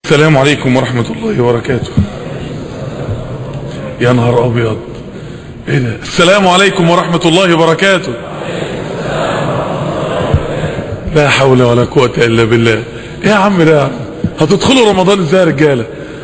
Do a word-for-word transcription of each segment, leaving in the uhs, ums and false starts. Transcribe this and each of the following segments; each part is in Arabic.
السلام عليكم ورحمة الله وبركاته. يا نهار ابيض، ايه ده؟ السلام عليكم ورحمة الله وبركاته. لا حول ولا قوة الا بالله. ايه يا عم ده؟ هتدخلوا رمضان ازاي يا رجالة؟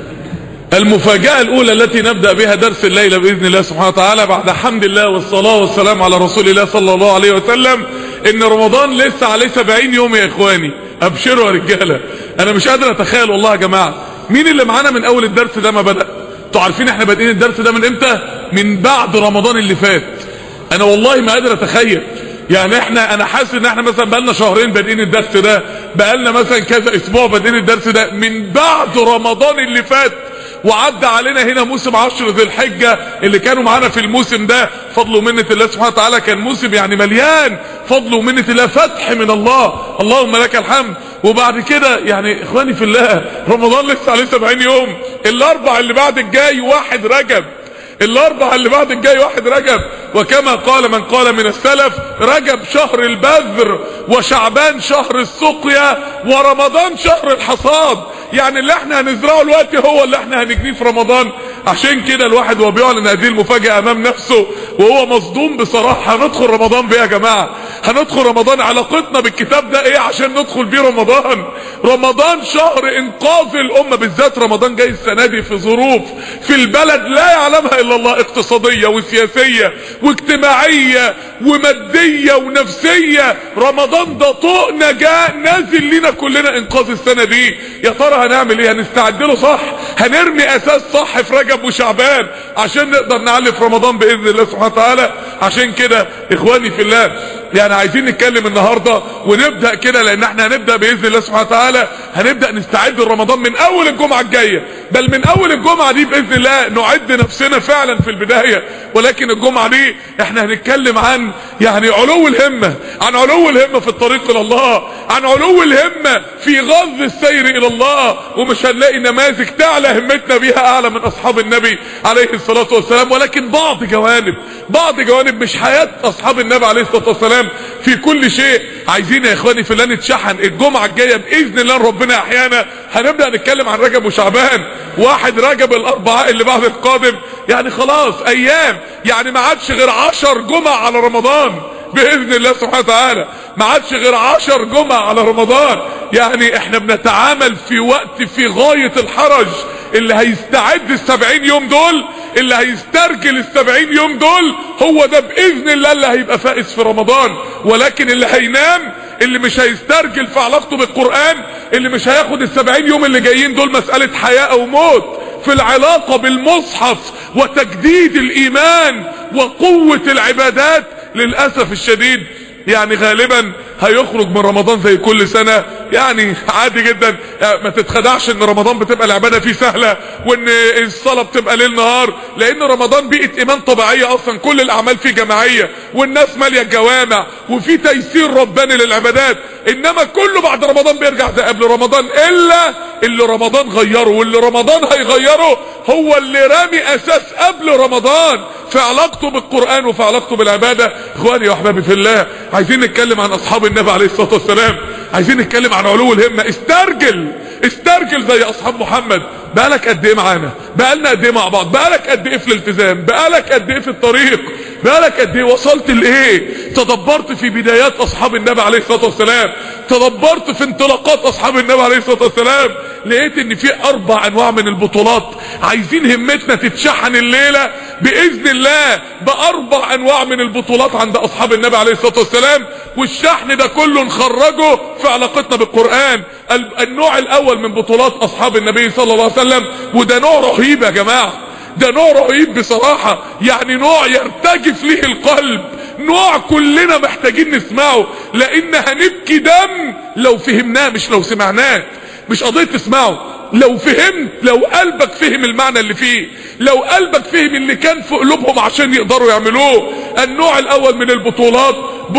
المفاجأة الاولى التي نبدأ بها درس الليلة باذن الله سبحانه وتعالى بعد حمد الله والصلاة والسلام على رسول الله صلى الله عليه وسلم، ان رمضان لسه عليه سبعين يوم يا اخواني. ابشروا يا رجالة، انا مش قادر اتخيل والله يا جماعة مين اللي معانا من اول الدرس ده ما بدأ. انتوا عارفين احنا بادئين الدرس ده من امتى؟ من بعد رمضان اللي فات. انا والله ما قادر اتخيل، يعني احنا انا حاسس ان احنا مثلا بقالنا شهرين بادئين الدرس ده، بقالنا مثلا كذا اسبوع بادئين الدرس ده من بعد رمضان اللي فات، وعدى علينا هنا موسم عشر ذي الحجة اللي كانوا معانا في الموسم ده فضل ومنة الله سبحانه وتعالى، كان موسم يعني مليان فضل ومنة الله، فتح من الله، اللهم لك الحمد. وبعد كده يعني اخواني في الله رمضان لسه عليه سبعين يوم. الاربع اللي بعد الجاي واحد رجب، الاربع اللي بعد الجاي واحد رجب، وكما قال من قال من السلف: رجب شهر البذر، وشعبان شهر السقيا، ورمضان شهر الحصاد. يعني اللي احنا هنزرعه دلوقتي هو اللي احنا هنجنيه في رمضان. عشان كده الواحد وهو بيعلن هذه المفاجأة امام نفسه وهو مصدوم بصراحة. هندخل رمضان بيه يا جماعة، هندخل رمضان علاقتنا بالكتاب ده ايه عشان ندخل بيه رمضان؟ رمضان شهر انقاذ الامة، بالذات رمضان جاي السنة دي في ظروف في البلد لا يعلمها الا الله، اقتصادية وسياسية واجتماعية ومادية ونفسية. رمضان ده طوق نجاة نازل لنا كلنا انقاذ السنة دي. يا ترى هنعمل ايه؟ هنستعد له صح؟ هنرمي اساس صح في رجب وشعبان عشان نقدر نعلي في رمضان باذن الله سبحانه وتعالى. عشان كده اخواني في الله يعني عايزين نتكلم النهارده ونبدا كده، لان احنا هنبدا باذن الله سبحانه وتعالى، هنبدا نستعد لرمضان من اول الجمعه الجايه، بل من اول الجمعه دي باذن الله نعد نفسنا فعلا في البدايه. ولكن الجمعه دي احنا هنتكلم عن يعني علو الهمه، عن علو الهمه في الطريق الى الله، عن علو الهمه في غض السير الى الله. ومش هنلاقي نماذج تعلى همتنا بيها اعلى من اصحاب النبي عليه الصلاه والسلام، ولكن بعض جوانب بعض جوانب مش حياه اصحاب النبي عليه الصلاه والسلام في كل شيء. عايزين يا اخواني في الله نتشحن. الجمعه الجايه باذن الله ربنا احيانا هنبدا نتكلم عن رجب وشعبان. واحد رجب الاربعاء اللي بعد القادم، يعني خلاص ايام، يعني ما عادش غير عشر جمع على رمضان باذن الله سبحانه وتعالى، ما عادش غير عشر جمع على رمضان. يعني احنا بنتعامل في وقت في غاية الحرج. اللي هيستعد السبعين يوم دول، اللي هيسترجل السبعين يوم دول، هو ده باذن الله اللي هيبقى فائز في رمضان. ولكن اللي هينام، اللي مش هيسترجل في علاقته بالقرآن، اللي مش هياخد السبعين يوم اللي جايين دول مسألة حياة او موت في العلاقة بالمصحف وتجديد الايمان وقوة العبادات، للأسف الشديد يعني غالبا هيخرج من رمضان زي كل سنة. يعني عادي جدا، يعني ما تتخدعش ان رمضان بتبقى العبادة فيه سهلة وان الصلاة بتبقى ليل نهار، لان رمضان بيئة ايمان طبيعية اصلا، كل الاعمال فيه جماعية والناس مالية الجوامع وفي تيسير رباني للعبادات. انما كله بعد رمضان بيرجع زي قبل رمضان، الا اللي رمضان غيره، واللي رمضان هيغيره هو اللي رامي اساس قبل رمضان في علاقته بالقرآن وفي علاقته بالعبادة. اخواني واحبابي في الله، عايزين نتكلم عن اصحاب النبي عليه الصلاة والسلام، عايزين نتكلم عن علو الهمة. استرجل استرجل زي اصحاب محمد. بقالك قد ايه معانا؟ بقالنا قد ايه مع بعض؟ بقالك قد ايه في الالتزام؟ بقالك قد ايه في الطريق؟ بقالك قد ايه وصلت لايه؟ تدبرت في بدايات اصحاب النبي عليه الصلاة والسلام؟ تدبرت في انطلاقات اصحاب النبي عليه الصلاة والسلام؟ لقيت ان في اربع انواع من البطولات عايزين همتنا تتشحن الليلة باذن الله باربع انواع من البطولات عند اصحاب النبي عليه الصلاة والسلام، والشحن ده كله نخرجه في علاقتنا بالقرآن. النوع الاول من بطولات اصحاب النبي صلى الله عليه وسلم، وده نوع رهيب يا جماعة، ده نوع رهيب بصراحة، يعني نوع يرتجف ليه القلب، نوع كلنا محتاجين نسمعه، لان هنبكي دم لو فهمناه مش لو سمعناه. مش قضية تسمعه، لو فهمت، لو قلبك فهم المعنى اللي فيه، لو قلبك فهم اللي كان في قلوبهم عشان يقدروا يعملوه. النوع الاول من البطولات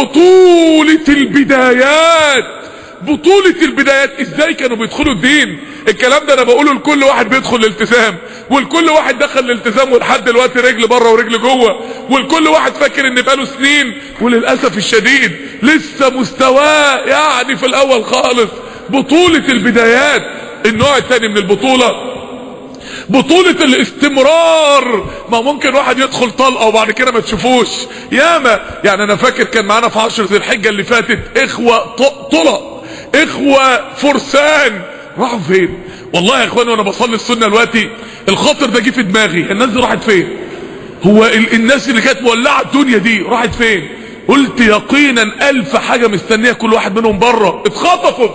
بطولة البدايات. بطولة البدايات. ازاي كانوا بيدخلوا الدين؟ الكلام ده انا بقوله لكل واحد بيدخل الالتزام، والكل واحد دخل الالتزام ولحد دلوقتي رجل بره ورجل جوه، والكل واحد فاكر ان بقاله سنين، وللاسف الشديد لسه مستواه يعني في الاول خالص. بطولة البدايات. النوع الثاني من البطولة بطولة الاستمرار. ما ممكن واحد يدخل طلقة وبعد كده ما تشوفوش. ياما يعني انا فاكر كان معانا في عشر ذي الحجة اللي فاتت اخوة طلق، اخوة فرسان، راحوا فين؟ والله يا اخواني وانا بصلي السنة دلوقتي الخاطر ده جه في دماغي، الناس دي راحت فين؟ هو ال الناس اللي كانت مولعة الدنيا دي راحت فين؟ قلت يقينا الف حاجة مستنية كل واحد منهم بره. اتخطفوا،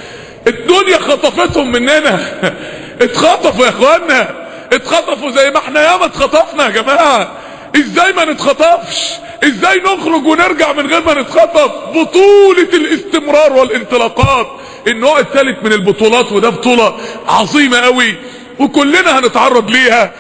الدنيا خطفتهم مننا. اتخطفوا يا اخوانا، اتخطفوا زي ما احنا ياما اتخطفنا يا جماعة. ازاي ما نتخطفش؟ ازاي نخرج ونرجع من غير ما نتخطف؟ بطولة الاستمرار والانطلاقات. النوع الثالث من البطولات وده بطولة عظيمة قوي وكلنا هنتعرض ليها،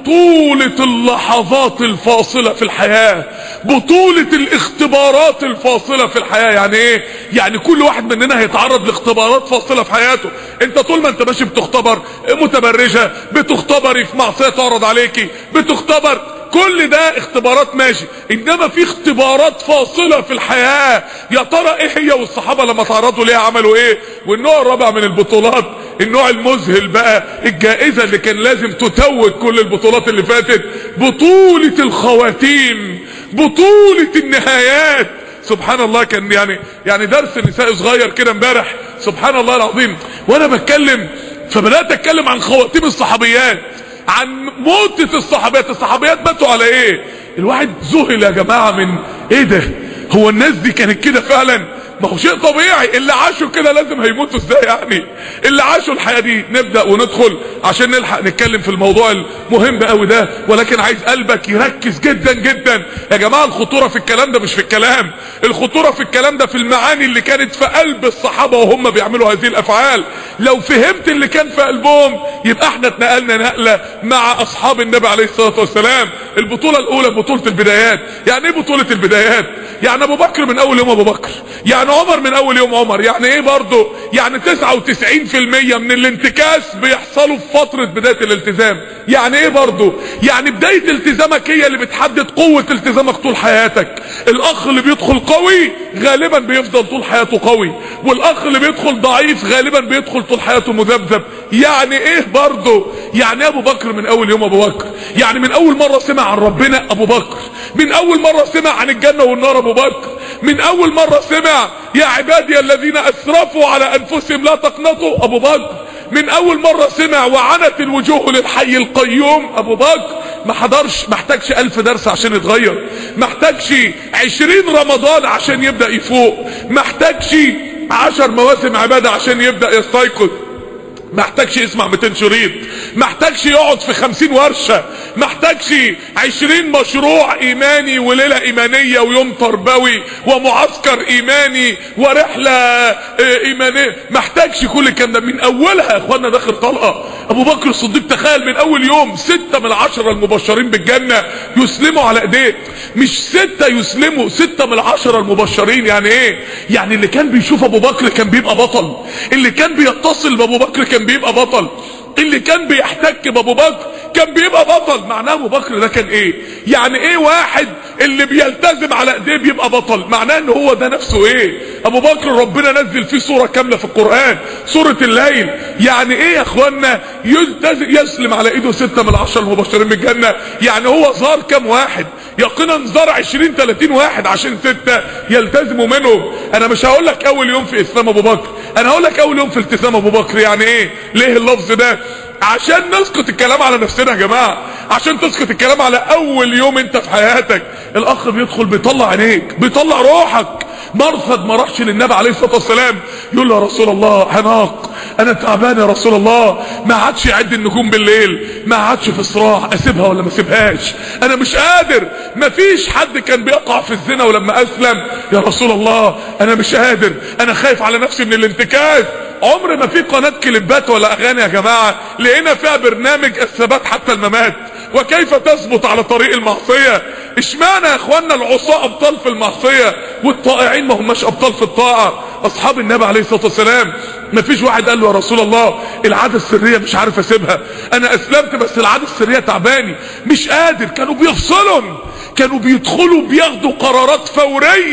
بطولة اللحظات الفاصلة في الحياة، بطولة الاختبارات الفاصلة في الحياة. يعني ايه؟ يعني كل واحد مننا هيتعرض لاختبارات فاصلة في حياته. انت طول ما انت ماشي بتختبر متبرجة، بتختبري في معصية تعرض عليكي، بتختبر، كل ده اختبارات ماشي. انما في اختبارات فاصلة في الحياة، يا ترى ايه هي؟ والصحابة لما تعرضوا ليها عملوا ايه؟ والنوع الرابع من البطولات، النوع المذهل بقى، الجائزة اللي كان لازم تتوج كل البطولات اللي فاتت، بطولة الخواتيم، بطولة النهايات. سبحان الله. كان يعني يعني درس النساء صغير كده امبارح، سبحان الله العظيم، وانا بتكلم فبدأت اتكلم عن خواتيم الصحابيات، عن موتة الصحابيات. الصحابيات ماتوا على ايه؟ الواحد ذهل يا جماعة من ايه ده؟ هو الناس دي كانت كده فعلا؟ ما هو شيء طبيعي، اللي عاشوا كده لازم هيموتوا ازاي يعني؟ اللي عاشوا الحياة دي. نبدأ وندخل عشان نلحق نتكلم في الموضوع المهم قوي ده، ولكن عايز قلبك يركز جدا جدا يا جماعة. الخطورة في الكلام ده مش في الكلام، الخطورة في الكلام ده في المعاني اللي كانت في قلب الصحابة وهم بيعملوا هذه الافعال. لو فهمت اللي كان في قلبهم يبقى احنا اتنقلنا نقلة مع اصحاب النبي عليه الصلاة والسلام. البطولة الاولى بطولة البدايات. يعني ايه بطولة البدايات؟ يعني ابو بكر من اول يوم ابو بكر، يعني عمر من اول يوم عمر. يعني ايه برضه؟ يعني تسعة وتسعين في المية من الانتكاس بيحصلوا في فترة بداية الالتزام. يعني ايه برضه؟ يعني بداية التزامك هي اللي بتحدد قوة التزامك طول حياتك. الاخ اللي بيدخل قوي غالبا بيفضل طول حياته قوي، والاخ اللي بيدخل ضعيف غالبا بيدخل طول حياته مذبذب. يعني ايه برضه؟ يعني ابو بكر من اول يوم ابو بكر، يعني من اول مرة سمع عن ربنا ابو بكر، من اول مرة سمع عن الجنة والنار ابو بكر، من اول مرة سمع يا عبادي الذين اسرفوا على انفسهم لا تقنطوا ابو بكر، من اول مرة سمع وعنت الوجوه للحي القيوم ابو بكر. ما حضرش، محتاجش الف درس عشان يتغير، محتاجش عشرين رمضان عشان يبدأ يفوق، محتاجش عشر مواسم عبادة عشان يبدأ يستيقظ، محتاجش يسمع مئتين شريط، محتاجش يقعد في خمسين ورشة، محتاجش عشرين مشروع ايماني وليلة ايمانية ويوم تربوي ومعسكر ايماني ورحلة ايمانية، محتاجش كل الكلام ده. من اولها يا اخوانا داخل طلقة. ابو بكر الصديق تخيل من اول يوم ستة من العشرة المبشرين بالجنة يسلموا على ايديه، مش ستة يسلموا، ستة من العشرة المبشرين. يعني ايه؟ يعني اللي كان بيشوف ابو بكر كان بيبقى بطل، اللي كان بيتصل بابو بكر كان بيبقى بطل، اللي كان بيحتك بابو بكر كان بيبقى بطل. معناه ابو بكر ده كان ايه؟ يعني ايه واحد اللي بيلتزم على ايديه بيبقى بطل؟ معناه ان هو ده نفسه ايه؟ ابو بكر ربنا نزل فيه سورة كاملة في القرآن، سورة الليل. يعني ايه يا اخوانا يلتزم يسلم على ايده ستة من العشر المبشرين بالجنة؟ يعني هو زار كام واحد؟ يقينا زار عشرين تلاتين واحد عشان ستة يلتزموا منهم. انا مش هقول لك اول يوم في اسلام ابو بكر، انا هقول لك اول يوم في التزام ابو بكر. يعني ايه؟ ليه اللفظ ده؟ عشان نسقط الكلام على نفسنا يا جماعة، عشان تسقط الكلام على اول يوم انت في حياتك. الاخ بيدخل بيطلع عينيك، بيطلع روحك. مرثد ما راحش للنبي عليه الصلاة والسلام يقول له يا رسول الله هناق، انا تعبان يا رسول الله، ما عادش يعد النجوم بالليل، ما عادش في صراع اسيبها ولا ما اسيبهاش، انا مش قادر. ما فيش حد كان بيقع في الزنا ولما اسلم يا رسول الله انا مش قادر، انا خايف على نفسي من الانتكاس. عمر ما في قناة كليبات ولا اغاني يا جماعة لقينا فيها برنامج الثبات حتى الممات وكيف تثبت على طريق المعصية. اشمعنى يا اخوانا العصاة ابطال في المعصية والطائعين ما هماش ابطال في الطاعة؟ اصحاب النبي عليه الصلاة والسلام ما فيش واحد قال له يا رسول الله العادة السرية مش عارف اسيبها، انا اسلمت بس العادة السرية تعباني مش قادر. كانوا بيفصلهم، كانوا بيدخلوا بياخدوا قرارات فورية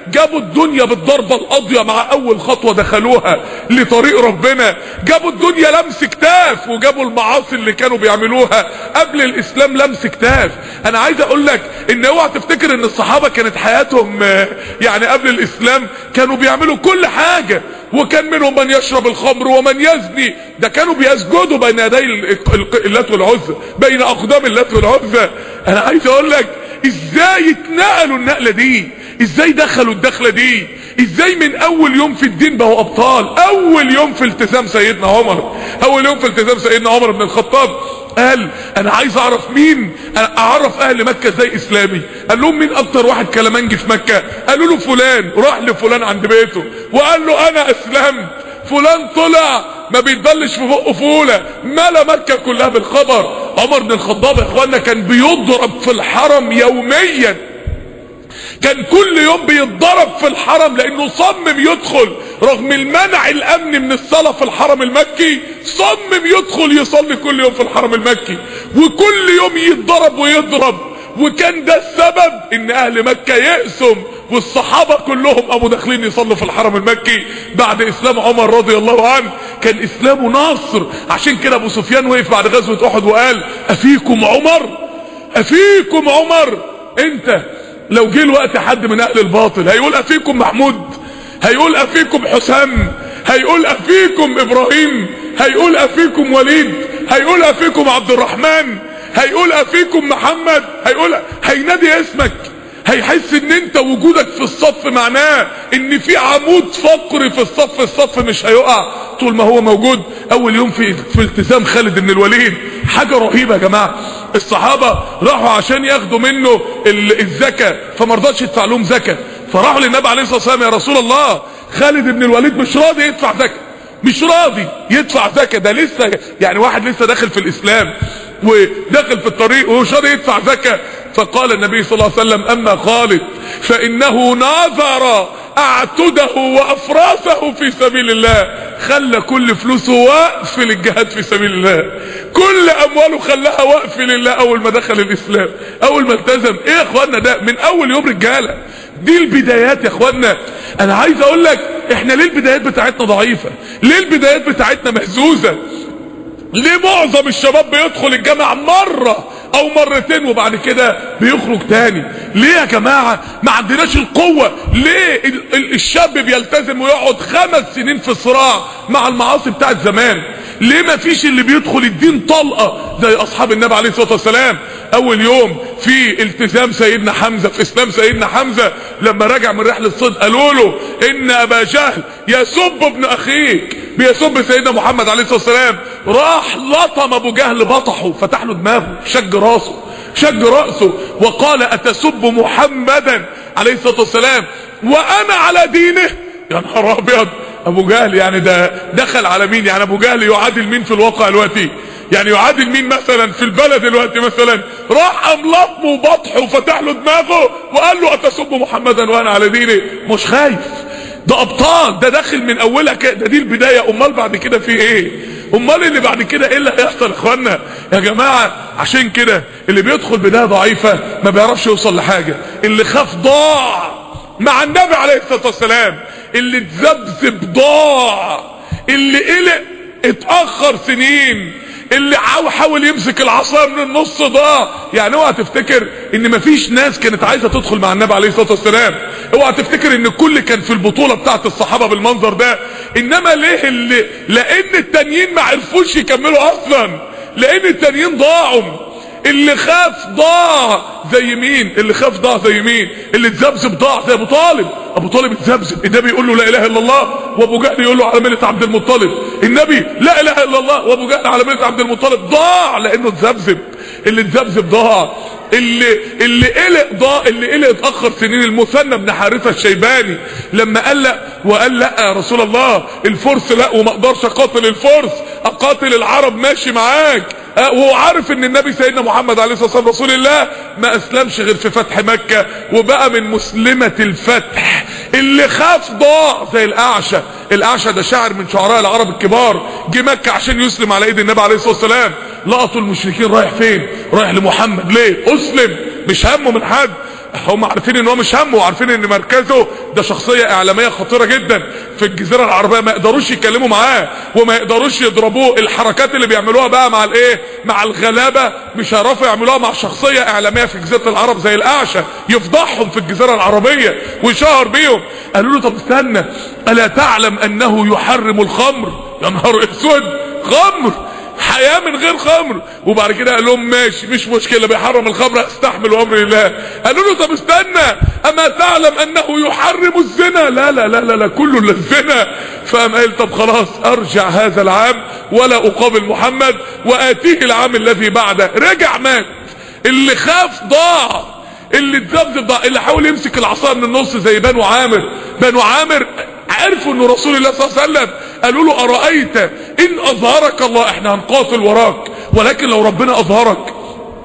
جابوا الدنيا بالضربة القاضية مع اول خطوة دخلوها لطريق ربنا، جابوا الدنيا لمس كتاف، وجابوا المعاصي اللي كانوا بيعملوها قبل الاسلام لمس كتاف. انا عايز اقول لك ان اوعى تفتكر ان الصحابة كانت حياتهم يعني قبل الاسلام كانوا بيعملوا كل حاجة، وكان منهم من يشرب الخمر ومن يزني، ده كانوا بيسجدوا بين يدي اللات والعزى، بين اقدام اللات والعزى. انا عايز اقول لك ازاي اتنقلوا النقلة دي، ازاي دخلوا الدخلة دي، ازاي من اول يوم في الدين بقوا ابطال. اول يوم في التزام سيدنا عمر، اول يوم في التزام سيدنا عمر بن الخطاب قال انا عايز اعرف مين، أنا اعرف اهل مكة زي اسلامي. قال لهم مين اكتر واحد كلامنجي في مكة؟ قالوا له فلان. راح لفلان عند بيته وقال له انا اسلمت. فلان طلع ما بيتبلش في بقه فولة، ملا مكة كلها بالخبر. عمر بن الخطاب يا اخوانا كان بيضرب في الحرم يوميا، كان كل يوم بيتضرب في الحرم لانه صمم يدخل رغم المنع الامني من الصلاة في الحرم المكي، صمم يدخل يصلي كل يوم في الحرم المكي، وكل يوم يتضرب ويضرب. وكان ده السبب ان اهل مكة يقسم والصحابة كلهم ابو داخلين يصلوا في الحرم المكي بعد اسلام عمر رضي الله عنه. كان اسلامه نصر. عشان كده ابو سفيان وقف بعد غزوة احد وقال افيكم عمر، افيكم عمر. انت لو جه الوقت حد من اهل الباطل هيقول افيكم محمود، هيقول افيكم حسام، هيقول افيكم ابراهيم، هيقول افيكم وليد، هيقول افيكم عبد الرحمن، هيقول افيكم محمد، هيقول هينادي اسمك، هيحس ان انت وجودك في الصف معناه ان في عمود فقري في الصف، الصف مش هيقع طول ما هو موجود. اول يوم في في التزام خالد بن الوليد حاجة رهيبة يا جماعة. الصحابة راحوا عشان ياخدوا منه الزكاة فما رضاش يدفع لهم زكاة، فراحوا للنبي عليه الصلاة والسلام يا رسول الله خالد بن الوليد مش راضي يدفع زكاة، مش راضي يدفع زكاة، ده لسه يعني واحد لسه داخل في الاسلام وداخل في الطريق ومش راضي يدفع زكاة. فقال النبي صلى الله عليه وسلم اما خالد فانه ناظر اعتده وافراسه في سبيل الله، خلى كل فلوسه وقف للجهاد في سبيل الله، كل امواله خلاها وقف لله اول ما دخل الاسلام، اول ما التزم. ايه يا اخوانا ده من اول يوم رجاله، دي البدايات يا اخوانا. انا عايز اقول لك احنا ليه البدايات بتاعتنا ضعيفة، ليه البدايات بتاعتنا مهزوزة، ليه معظم الشباب بيدخل الجامعة مرة او مرتين وبعد كده بيخرج تاني؟ ليه يا جماعة ما عندناش القوة؟ ليه الشاب بيلتزم ويقعد خمس سنين في صراع مع المعاصي بتاعت زمان؟ ليه ما فيش اللي بيدخل الدين طلقة زي اصحاب النبي عليه الصلاة والسلام؟ اول يوم في التزام سيدنا حمزة، في اسلام سيدنا حمزة، لما رجع من رحلة صيد قالوا له ان ابا جهل يسب ابن اخيك، بيسب سيدنا محمد عليه الصلاة والسلام. راح لطم ابو جهل بطحه، فتح له دماغه، شج راسه، شج رأسه، وقال اتسب محمدا عليه الصلاة والسلام وانا على دينه؟ يا نهار ابيض. ابو جهل يعني ده دخل على مين؟ يعني ابو جهل يعادل مين في الواقع دلوقتي؟ يعني يعادل مين مثلا في البلد دلوقتي مثلا؟ راح املطمه وبطحه وفتح له دماغه وقال له اتسب محمدا وانا على دينه. مش خايف، ده ابطال، ده داخل من اولها كده، ده دي البداية. امال بعد كده في ايه؟ امال اللي بعد كده ايه اللي هيحصل يا اخوانا يا جماعة؟ عشان كده اللي بيدخل بداية ضعيفة ما بيعرفش يوصل لحاجة. اللي خاف ضاع مع النبي عليه الصلاة والسلام، اللي اتذبذب ضاع، اللي قلق اتأخر سنين، اللي حاول يمسك العصا من النص ضاع. يعني اوعى تفتكر ان مفيش ناس كانت عايزة تدخل مع النبي عليه الصلاة والسلام، اوعى تفتكر ان الكل كان في البطولة بتاعت الصحابة بالمنظر ده. انما ليه؟ اللي لان التانيين ما عرفوش يكملوا اصلا، لان التانيين ضاعوا. اللي خاف ضاع زي مين؟ اللي خاف ضاع زي مين؟ اللي اتذبذب ضاع زي ابو طالب. ابو طالب اتذبذب، النبي يقول له لا اله الا الله وابو جهل يقول له على ملة عبد المطلب، النبي لا اله الا الله وابو جهل على ملة عبد المطلب. ضاع لانه اتذبذب. اللي اتذبذب ضاع، اللي اللي قلق ضاع، اللي قلق اتاخر سنين. المثنى بن حارثة الشيباني لما قلق وقال لا يا رسول الله الفرس لا وما اقدرش اقاتل الفرس، اقاتل العرب ماشي معاك، وهو عارف ان النبي سيدنا محمد عليه الصلاة والسلام رسول الله، ما اسلمش غير في فتح مكة وبقى من مسلمة الفتح. اللي خاف ضاع زي الاعشى. الاعشى ده شاعر من شعراء العرب الكبار، جه مكة عشان يسلم على ايد النبي عليه الصلاة والسلام. لقطوا المشركين رايح فين؟ رايح لمحمد. ليه؟ اسلم، مش همه من حد. هم عارفين ان هو مش همه، وعارفين ان مركزه ده شخصية اعلامية خطيرة جدا في الجزيرة العربية، ما يقدروش يتكلموا معاه وما يقدروش يضربوه. الحركات اللي بيعملوها بقى مع الايه، مع الغلابة، مش هيعرفوا يعملوها مع شخصية اعلامية في جزيرة العرب زي الاعشى، يفضحهم في الجزيرة العربية ويشهر بيهم. قالوا له طب استنى، الا تعلم انه يحرم الخمر؟ يا نهار اسود، خمر، حياة من غير خمر. وبعد كده قال لهم ماشي مش مشكلة، بيحرم الخمر استحمل امر الله. قالوا له طب استنى، اما تعلم انه يحرم الزنا؟ لا لا لا لا, لا كله الا الزنا. فقام قال طب خلاص ارجع هذا العام ولا اقابل محمد واتيه العام الذي بعده. رجع مات. اللي خاف ضاع، اللي اتذبذب ضاع، اللي حاول يمسك العصا من النص زي بنو عامر. بنو عامر عرفوا ان رسول الله صلى الله عليه وسلم، قالوا له ارايت ان اظهرك الله، احنا هنقاتل وراك، ولكن لو ربنا اظهرك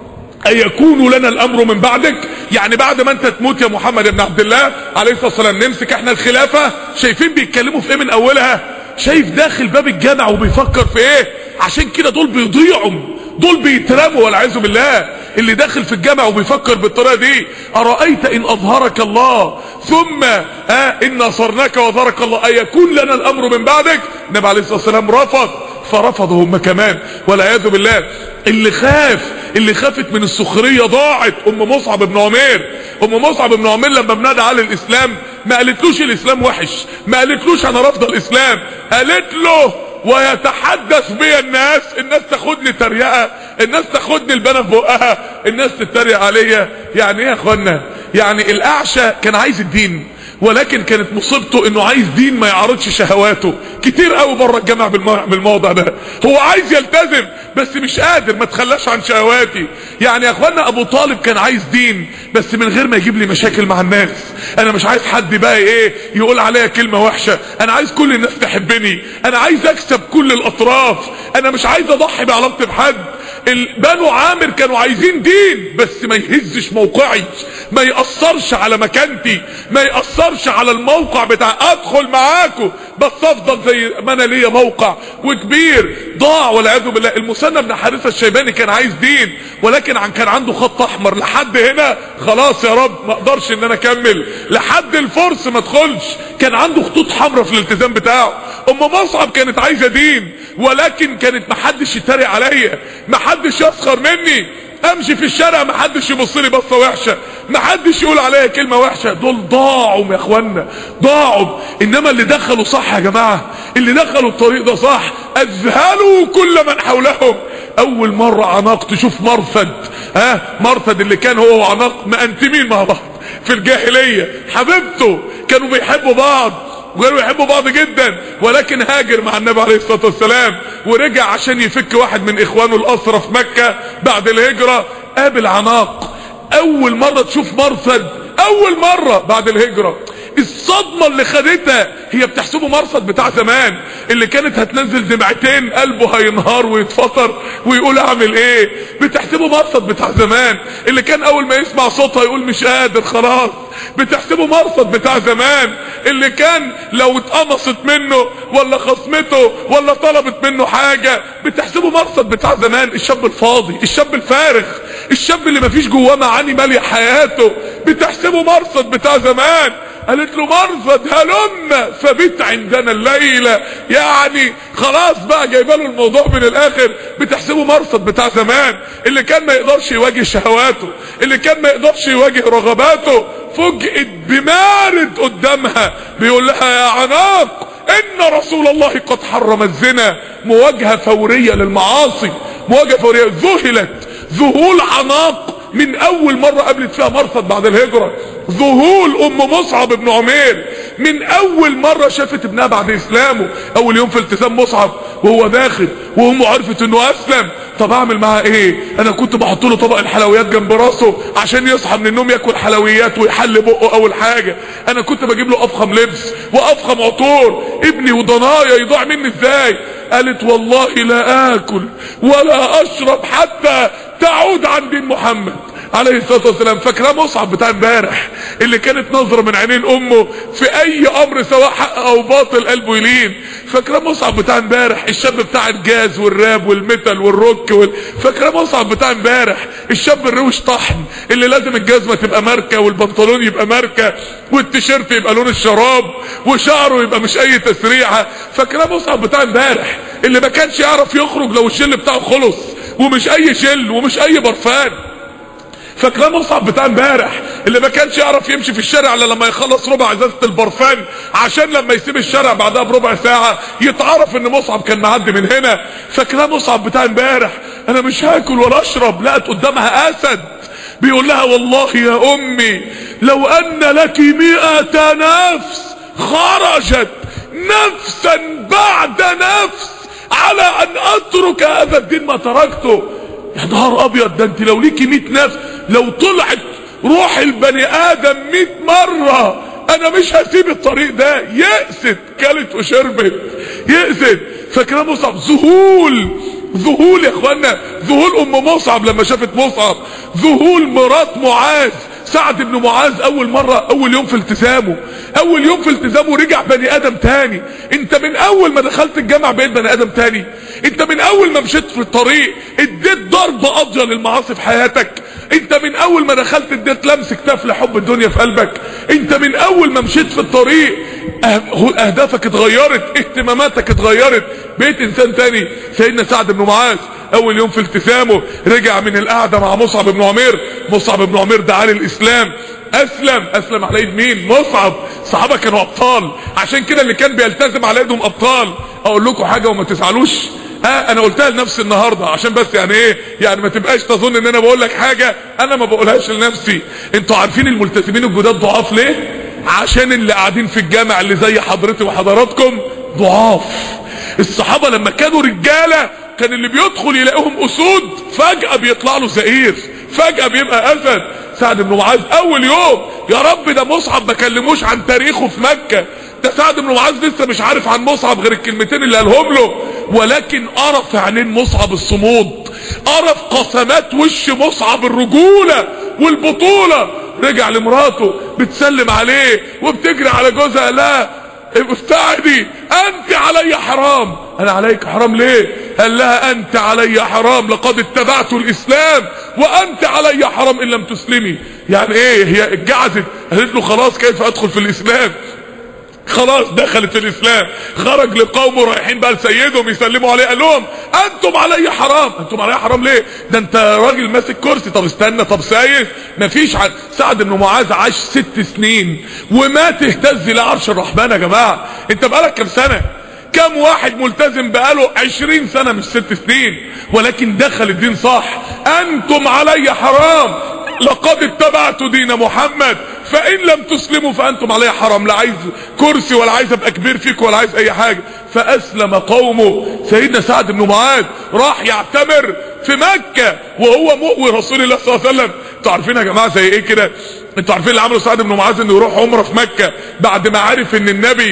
ايكون لنا الامر من بعدك؟ يعني بعد ما انت تموت يا محمد بن عبد الله عليه الصلاه والسلام نمسك احنا الخلافه. شايفين بيتكلموا في ايه من اولها؟ شايف داخل باب الجامع وبيفكر في ايه؟ عشان كده دول بيضيعوا، دول بيترموا والعياذ بالله. اللي داخل في الجامع وبيفكر بالطريقه دي، ارايت ان اظهرك الله ثم ها ان نصرناك وظهرك الله ايكون لنا الامر من بعدك؟ النبي عليه الصلاه والسلام رفض، فرفضوا هم كمان والعياذ بالله. اللي خاف، اللي خافت من السخريه ضاعت. ام مصعب بن عمير، ام مصعب بن عمير لما بنادى على الاسلام ما قالتلوش الاسلام وحش، ما قالتلوش انا رافضه الاسلام، قالت له ويتحدث بي الناس، الناس تاخدني تريقه، الناس تاخدني البنا في بقها، الناس تتريق عليا. يعني ايه يا اخوانا؟ يعني الاعشى كان عايز الدين، ولكن كانت مصيبته انه عايز دين ما يعرضش شهواته. كتير قوي بره الجامع بالموضع ده، هو عايز يلتزم بس مش قادر، ما تخلاش عن شهواتي. يعني يا اخوانا ابو طالب كان عايز دين بس من غير ما يجيب لي مشاكل مع الناس. انا مش عايز حد بقى ايه يقول عليا كلمة وحشة، انا عايز كل الناس تحبني، انا عايز اكسب كل الاطراف، انا مش عايز اضحي بعلاقتي بحد. بنو عامر كانوا عايزين دين بس ما يهزش موقعي، ما يأثرش على مكانتي، ما يأثرش على الموقع بتاع ادخل معاكم بس افضل زي ما انا ليا موقع وكبير. ضاع والعياذ بالله. المثنى بن حارثة الشيباني كان عايز دين ولكن عن كان عنده خط احمر، لحد هنا خلاص يا رب ما اقدرش ان انا اكمل، لحد الفرس ما ادخلش. كان عنده خطوط حمراء في الالتزام بتاعه. ام مصعب كانت عايزه دين ولكن كانت محدش يتريق عليا، محدش يسخر مني، امشي في الشارع محدش يبص لي بصه وحشه، محدش يقول عليا كلمه وحشه. دول ضاعوا يا اخوانا، ضاعوا. انما اللي دخلوا صح يا جماعه، اللي دخلوا الطريق ده صح اذهلوا كل من حولهم. اول مره عناق تشوف مرثد، ها مرثد اللي كان هو وعناق مأنتمين مع بعض في الجاهليه، حبيبته، كانوا بيحبوا بعض وكانوا يحبوا بعض جدا، ولكن هاجر مع النبي عليه الصلاة والسلام ورجع عشان يفك واحد من اخوانه الاسرى في مكة بعد الهجرة. قابل عناق، اول مرة تشوف مرصد، اول مرة بعد الهجرة. الصدمة اللي خدتها هي بتحسبه مرصد بتاع زمان، اللي كانت هتنزل دمعتين قلبه هينهار ويتفطر ويقول اعمل ايه. بتحسبه مرصد بتاع زمان، اللي كان اول ما يسمع صوتها يقول مش قادر خلاص. بتحسبه مرصد بتاع زمان، اللي كان لو اتقمصت منه ولا خصمته ولا طلبت منه حاجة بتحسبه مرصد بتاع زمان. الشاب الفاضي، الشاب الفارغ، الشاب اللي مفيش جواه معاني مالية حياته، بتحسبه مرصد بتاع زمان. قالت له مرصد هلم فبت عندنا الليلة، يعني خلاص بقى جايبه له الموضوع من الاخر. بتحسبه مرصد بتاع زمان، اللي كان ما يقدرش يواجه شهواته، اللي كان ما يقدرش يواجه رغباته، فوجئت بمارد قدامها بيقول لها يا عناق ان رسول الله قد حرم الزنا. مواجهة فورية للمعاصي، مواجهة فورية. ذهلت ذهول عناق من اول مرة قابلت فيها مرصد بعد الهجرة. ذهول ام مصعب بن عمير من اول مرة شافت ابنها بعد اسلامه. اول يوم في التزام مصعب وهو داخل وامه عرفت انه اسلم. طب اعمل معاه ايه؟ انا كنت بحط له طبق الحلويات جنب راسه عشان يصحى من النوم ياكل حلويات ويحل بقه اول حاجة. انا كنت بجيب له افخم لبس وافخم عطور. ابني وضنايا يضيع مني ازاي؟ قالت والله لا اكل ولا اشرب حتى تعود عن دين محمد. عليه الصلاة والسلام. فاكراه مصعب بتاع امبارح اللي كانت نظرة من عينين امه في اي امر سواء حق او باطل قلبه يلين؟ فاكراه مصعب بتاع امبارح الشاب بتاع الجاز والراب والميتال والروك وال... فاكراه مصعب بتاع امبارح الشاب الروش طحن اللي لازم الجزمة تبقى ماركة والبنطلون يبقى ماركة والتيشيرت يبقى لون الشراب وشعره يبقى مش اي تسريحة؟ فاكراه مصعب بتاع امبارح اللي ما كانش يعرف يخرج لو الشل بتاعه خلص، ومش اي شل ومش اي برفان؟ فاكراه مصعب بتاع امبارح اللي ما كانش يعرف يمشي في الشارع الا لما يخلص ربع ازازه البرفان عشان لما يسيب الشارع بعدها بربع ساعه يتعرف ان مصعب كان معدي من هنا؟ فاكراه مصعب بتاع امبارح انا مش هاكل ولا اشرب، لقت قدامها اسد بيقول لها والله يا امي لو ان لك مئة نفس خرجت نفسا بعد نفس على ان اترك هذا الدين ما تركته. يا نهار ابيض، ده انت لو ليكي مئة نفس، لو طلعت روح البني ادم مئة مرة انا مش هسيب الطريق ده. يأست، كلت وشربت، يأست. فاكره مصعب ذهول ذهول يا اخوانا، ذهول ام مصعب لما شافت مصعب، ذهول مرات معاذ سعد بن معاذ اول مرة اول يوم في التزامه، اول يوم في التزامه رجع بني ادم تاني. انت من اول ما دخلت الجامع بقيت بني ادم تاني. انت من اول ما مشيت في الطريق اديت ضربة قاضية للمعاصي في حياتك. انت من اول ما دخلت اديت لمس كتاف لحب الدنيا في قلبك. انت من اول ما مشيت في الطريق اهدافك اتغيرت، اهتماماتك اتغيرت، بقيت انسان تاني. سيدنا سعد بن معاذ اول يوم في التزامه رجع من القعده مع مصعب بن عمير. مصعب بن عمير دعا للاسلام، اسلم. اسلم على ايد مين؟ مصعب. الصحابه كانوا ابطال، عشان كده اللي كان بيلتزم على ايدهم ابطال. اقول لكم حاجه وما تزعلوش، ها انا قلتها لنفسي النهارده عشان بس يعني ايه، يعني ما تبقاش تظن ان انا بقول لك حاجه انا ما بقولهاش لنفسي. انتوا عارفين الملتزمين الجداد ضعاف ليه؟ عشان اللي قاعدين في الجامع اللي زي حضرتي وحضراتكم ضعاف. الصحابه لما كانوا رجاله كان اللي بيدخل يلاقيهم اسود فجأة بيطلع له زئير، فجأة بيبقى اسد. سعد بن معاذ اول يوم يا رب ده مصعب ما كلموش عن تاريخه في مكة، ده سعد بن معاذ لسه مش عارف عن مصعب غير الكلمتين اللي قالهم له، ولكن قرا في عينين مصعب الصمود، قرا في قسمات وش مصعب الرجولة والبطولة. رجع لمراته بتسلم عليه وبتجري على جوزها، لا ابتعدي انت علي حرام. انا عليك حرام ليه؟ قال لها انت علي حرام لقد اتبعت الاسلام وانت علي حرام ان لم تسلمي. يعني ايه؟ هي اتجعزت، قالت له خلاص كيف ادخل في الاسلام؟ خلاص دخلت في الاسلام. خرج لقومه رايحين بقى لسيدهم يسلموا عليه، قال لهم انتم علي حرام. انتم علي حرام ليه؟ ده انت راجل ماسك كرسي. طب استنى، طب سايس مفيش. عن سعد بن معاذ عاش ست سنين وما تهتز لعرش الرحمن. يا جماعه انت بقالك كام سنه؟ كم واحد ملتزم بقاله عشرين سنة مش ست سنين ولكن دخل الدين صح؟ انتم علي حرام لقد اتبعت دين محمد فان لم تسلموا فانتم علي حرام. لا عايز كرسي ولا عايز ابقى كبير فيك ولا عايز اي حاجة. فاسلم قومه. سيدنا سعد بن معاذ راح يعتمر في مكة وهو مؤوي رسول الله صلى الله عليه وسلم. انتوا عارفين يا جماعة زي ايه كده؟ انتوا عارفين اللي عمله سعد بن معاذ انه يروح عمره في مكة بعد ما عرف ان النبي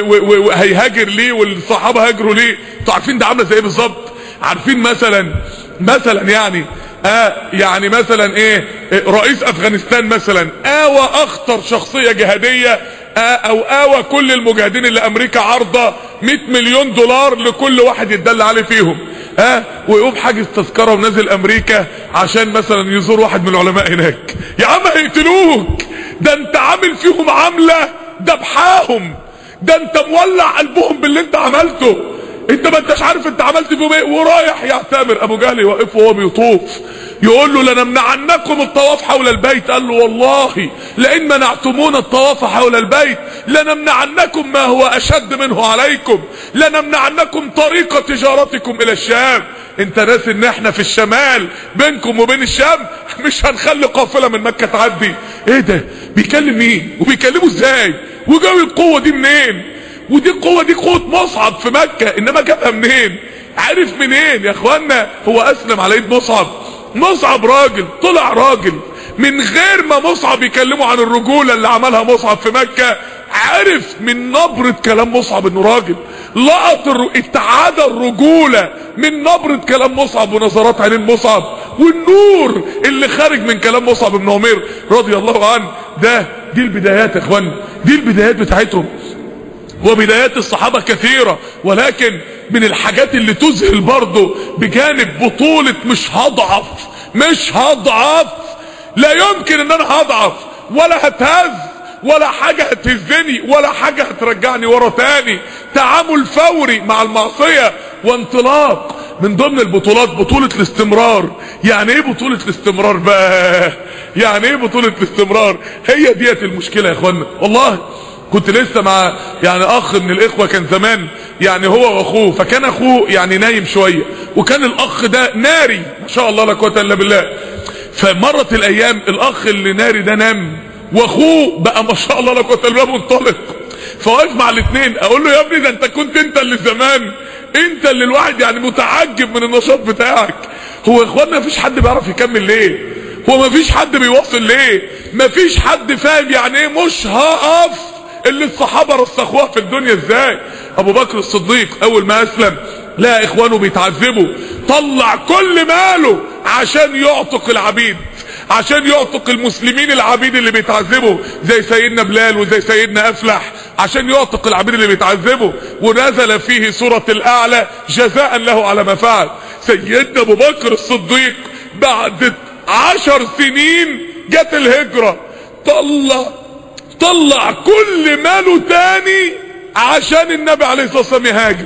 هيهاجر ليه والصحابة هاجروا ليه؟ انتوا عارفين ده عامله زي ايه بالظبط؟ عارفين مثلا مثلا يعني اه يعني مثلا ايه رئيس افغانستان مثلا اوى اخطر شخصية جهادية اه او اوى كل المجاهدين اللي امريكا عارضة مئة مليون دولار لكل واحد يتدل عليه فيهم، ها ويقوم حاجز تذكره ونازل امريكا عشان مثلا يزور واحد من العلماء هناك. يا عم هيقتلوك، ده انت عامل فيهم عامله دبحاهم، ده انت مولع قلبهم باللي انت عملته. انت ما انتش عارف انت عملت فيهم ايه. ورايح يعتمر ابو جهل يوقفه وهو بيطوف يقول له لنمنعنكم الطواف حول البيت. قال له والله لئن منعتمونا الطواف حول البيت لنمنعنكم ما هو اشد منه عليكم، لنمنعنكم طريق تجارتكم الى الشام. انت ناس ان احنا في الشمال بينكم وبين الشام مش هنخلي قافلة من مكة تعدي. ايه ده؟ بيكلم مين وبيكلمه ازاي وجاوي القوة دي منين؟ ودي القوة دي قوة مصعب في مكة، انما جابها منين؟ عارف منين يا اخوانا؟ هو اسلم على ايد مصعب. مصعب راجل طلع راجل من غير ما مصعب يكلمه عن الرجولة اللي عملها مصعب في مكة. عارف من نبرة كلام مصعب انه راجل، لقط التعادى الرجولة من نبرة كلام مصعب ونظرات عينين مصعب. والنور اللي خارج من كلام مصعب بن عمير رضي الله عنه. ده دي البدايات يا اخوان، دي البدايات بتاعتهم. وبدايات الصحابة كثيرة، ولكن من الحاجات اللي تذهل برضه بجانب بطولة مش هضعف مش هضعف لا يمكن ان انا هضعف ولا هتهز ولا حاجة هتهزني ولا حاجة هترجعني ورا تاني. تعامل فوري مع المعصية وانطلاق. من ضمن البطولات بطولة الاستمرار. يعني ايه بطولة الاستمرار بقى؟ يعني ايه بطولة الاستمرار؟ هي ديت المشكلة يا اخوانا. والله كنت لسه مع يعني اخ من الاخوة كان زمان يعني هو واخوه، فكان اخوه يعني نايم شوية، وكان الاخ ده ناري ما شاء الله لا قوة الا بالله. فمرت الايام الاخ اللي ناري ده نام، واخوه بقى ما شاء الله لا قوة الا بالله منطلق. فواقف مع الاثنين اقول له يا ابني ده انت كنت انت اللي زمان، انت اللي الواحد يعني متعجب من النشاط بتاعك. هو يا اخوانا مفيش حد بيعرف يكمل ليه؟ هو مفيش حد بيواصل ليه؟ مفيش حد فاهم يعني ايه مش هقف اللي الصحابة رسخوها في الدنيا ازاي. ابو بكر الصديق اول ما اسلم لا اخوانه بيتعذبوا، طلع كل ماله عشان يعتق العبيد، عشان يعتق المسلمين العبيد اللي بيتعذبوا زي سيدنا بلال وزي سيدنا افلح، عشان يعتق العبيد اللي بيتعذبوا. ونزل فيه سورة الاعلى جزاء له على ما فعل. سيدنا ابو بكر الصديق بعد عشر سنين جت الهجرة، طلع طلع كل ماله تاني عشان النبي عليه الصلاة والسلام يهاجر.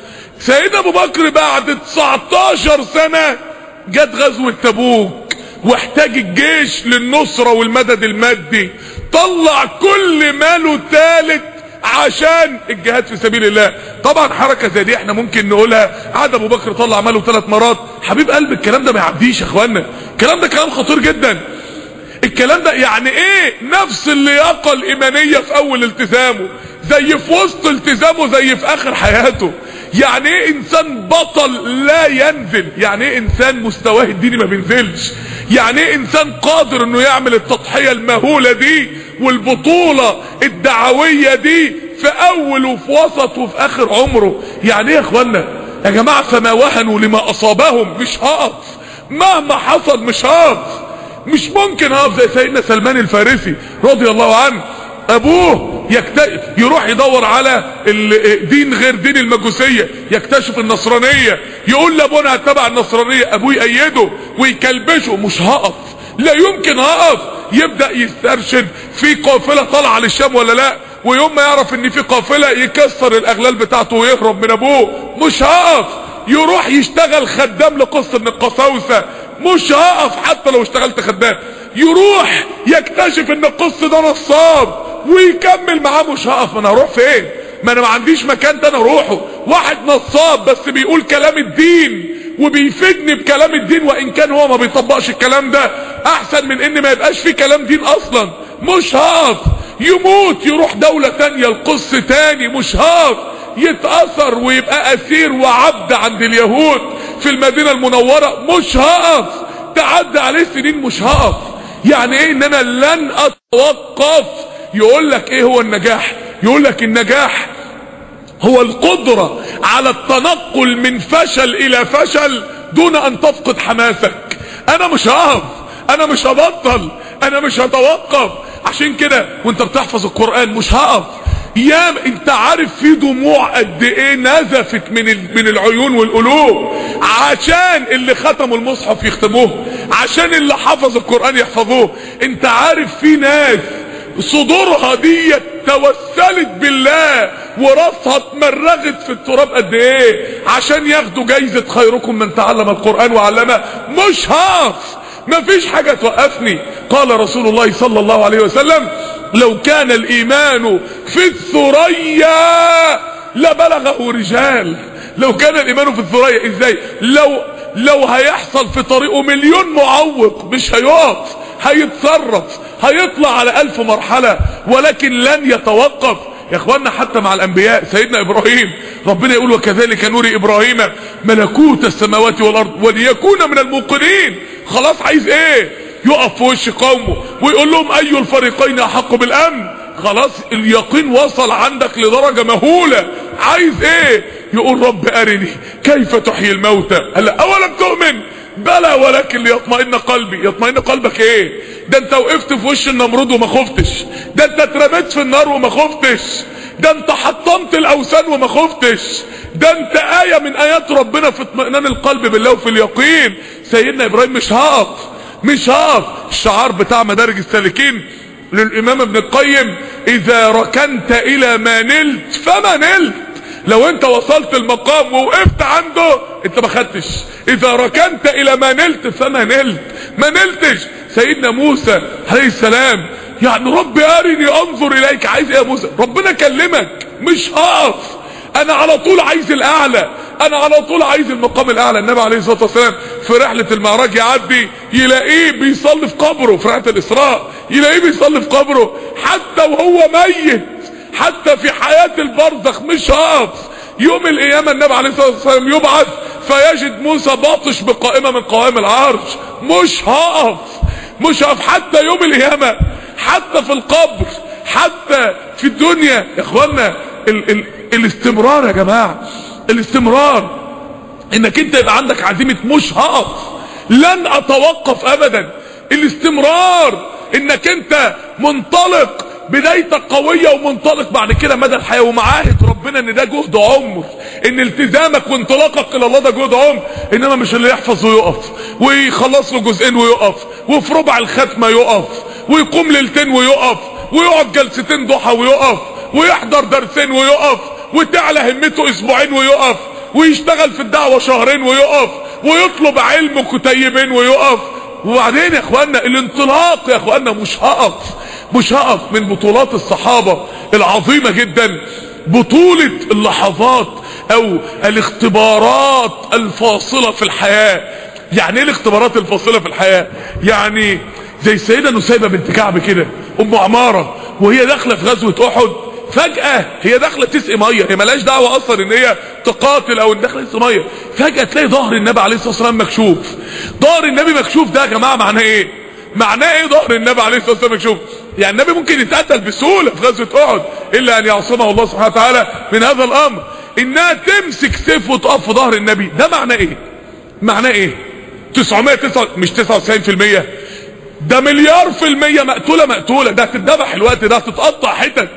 سيدنا ابو بكر بعد تسعتاشر سنة جت غزوة تبوك واحتاج الجيش للنصرة والمدد المادي، طلع كل ماله تالت عشان الجهاد في سبيل الله. طبعا حركة زي دي احنا ممكن نقولها عاد ابو بكر طلع ماله ثلاث مرات. حبيب قلب الكلام ده ما يعديش يا اخوانا، الكلام ده كلام خطير جدا. الكلام ده يعني ايه نفس اللياقة الايمانية في اول التزامه زي في وسط التزامه زي في اخر حياته. يعني ايه انسان بطل لا ينزل، يعني ايه انسان مستواه الديني ما بينزلش، يعني ايه انسان قادر انه يعمل التضحية المهولة دي والبطولة الدعوية دي في اول وفي وسط وفي اخر عمره. يعني ايه يا اخوانا يا جماعة فما وهنوا لما اصابهم، مش هقف مهما حصل مش هقف، مش ممكن اقف زي سيدنا سلمان الفارسي رضي الله عنه. ابوه يكتشف يروح يدور على الدين غير دين المجوسية، يكتشف النصرانية، يقول لابونا هتبع النصرانية، ابوه يأيده ويكلبشه، مش هقف لا يمكن هقف. يبدأ يسترشد في قافلة طالعة للشام ولا لا، ويوم ما يعرف ان في قافلة يكسر الاغلال بتاعته ويهرب من ابوه، مش هقف. يروح يشتغل خدام لقص من القساوسة، مش هقف حتى لو اشتغلت خدام. يروح يكتشف ان القص ده نصاب ويكمل معاه، مش هقف. ما انا هروح فين؟ ما انا ما عنديش مكان ده انا اروحه. واحد نصاب بس بيقول كلام الدين وبيفيدني بكلام الدين وان كان هو ما بيطبقش الكلام ده، احسن من ان ما يبقاش فيه كلام دين اصلا. مش هقف. يموت يروح دولة تانية القص تاني، مش هقف. يتأثر ويبقى اسير وعبد عند اليهود في المدينة المنورة، مش هقف. تعدى عليه سنين، مش هقف. يعني ايه ان انا لن اتوقف؟ يقول لك ايه هو النجاح؟ يقول لك النجاح هو القدرة على التنقل من فشل الى فشل دون ان تفقد حماسك. انا مش هقف، انا مش هبطل، انا مش هتوقف. عشان كده وانت بتحفظ القرآن مش هقف. يا انت عارف في دموع قد ايه نزفت من من العيون والقلوب عشان اللي ختموا المصحف يختموه، عشان اللي حفظ القرآن يحفظوه. انت عارف في ناس صدورها دي توسلت بالله وراسها اتمرغت في التراب قد ايه عشان ياخدوا جايزة خيركم من تعلم القرآن وعلمه. مش هقف، مفيش حاجة توقفني. قال رسول الله صلى الله عليه وسلم لو كان الايمان في الثريا لبلغه رجال. لو كان الايمان في الثريا ازاي؟ لو لو هيحصل في طريقه مليون معوق مش هيقف، هيتصرف، هيطلع على الف مرحلة ولكن لن يتوقف. يا اخوانا حتى مع الانبياء سيدنا ابراهيم ربنا يقول وكذلك نوري ابراهيم ملكوت السماوات والارض وليكون من الموقنين. خلاص عايز ايه؟ يقف في وش قومه ويقول لهم اي الفريقين احق بالامن. خلاص اليقين وصل عندك لدرجة مهولة. عايز ايه؟ يقول رب ارني كيف تحيي الموتى. هلا اولم تؤمن؟ بلى ولكن ليطمئن قلبي. يطمئن قلبك ايه؟ ده انت وقفت في وش النمرود وما خفتش، ده انت اترميت في النار وما خفتش، ده انت حطمت الاوثان وما خفتش، ده انت آية من آيات ربنا في اطمئنان القلب بالله وفي اليقين. سيدنا ابراهيم مش هقف مش هقف. الشعار بتاع مدارج السالكين للامام ابن القيم: اذا ركنت الى ما نلت فما نلت. لو انت وصلت المقام ووقفت عنده انت ما خدتش. اذا ركنت الى ما نلت فما نلت، ما نلتش. سيدنا موسى عليه السلام يعني ربي ارني انظر اليك. عايز ايه يا موسى؟ ربنا كلمك مش هقف، انا على طول عايز الاعلى، انا على طول عايز المقام الاعلى. النبي عليه الصلاه والسلام في رحله المعراج يعدي يلاقيه بيصلي في قبره، في رحله الاسراء يلاقيه بيصلي في قبره حتى وهو ميت، حتى في حياه البرزخ مش هقف. يوم القيامه النبي عليه الصلاه والسلام يبعث فيجد موسى باطش بقائمه من قوائم العرش. مش هقف مش هقف حتى يوم القيامه، حتى في القبر، حتى في الدنيا. يا اخوانا ال ال الاستمرار يا جماعه، الاستمرار انك انت يبقى عندك عزيمه مش هقف، لن اتوقف ابدا. الاستمرار انك انت منطلق، بدايتك قويه ومنطلق بعد كده مدى الحياه، ومعاهد ربنا ان ده جهد عمر، ان التزامك وانطلاقك الى الله ده جهد عمر. انما مش اللي يحفظ ويقف ويخلص له جزئين ويقف، وفي ربع الختمه يقف، ويقوم ليلتين ويقف، ويقعد جلستين ضحى ويقف، ويحضر درسين ويقف، وتعلى همته اسبوعين ويقف، ويشتغل في الدعوه شهرين ويقف، ويطلب علم كتيبين ويقف. وبعدين يا اخوانا الانطلاق يا اخوانا مش هقف مش هقف. من بطولات الصحابه العظيمه جدا بطوله اللحظات او الاختبارات الفاصله في الحياه. يعني ايه الاختبارات الفاصله في الحياه؟ يعني زي السيده نسيبه بنت كعب كده، ام عماره، وهي داخله في غزوه احد، فجأة هي داخله تسقي ميه، هي مالهاش دعوه اصلا ان هي تقاتل او ان داخله تسقي ميه. فجأة تلاقي ظهر النبي عليه الصلاه والسلام مكشوف. ظهر النبي مكشوف ده يا جماعه معناه ايه؟ معناه ايه ظهر النبي عليه الصلاه والسلام مكشوف؟ يعني النبي ممكن يتقتل بسهوله في غزوه احد الا ان يعصمه الله سبحانه وتعالى من هذا الامر. انها تمسك سيف وتقف في ظهر النبي ده معناه ايه؟ معناه ايه؟ تسعمية وتسعة مش تسعة وتسعين في المية، ده مليار في المية مقتوله مقتوله، ده هتتذبح الوقت ده، هتتقطع حتت.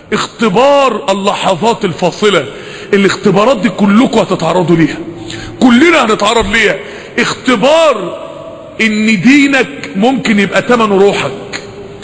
اختبار اللحظات الفاصلة، الاختبارات دي كلكم هتتعرضوا ليها، كلنا هنتعرض ليها. اختبار ان دينك ممكن يبقى ثمنه روحك،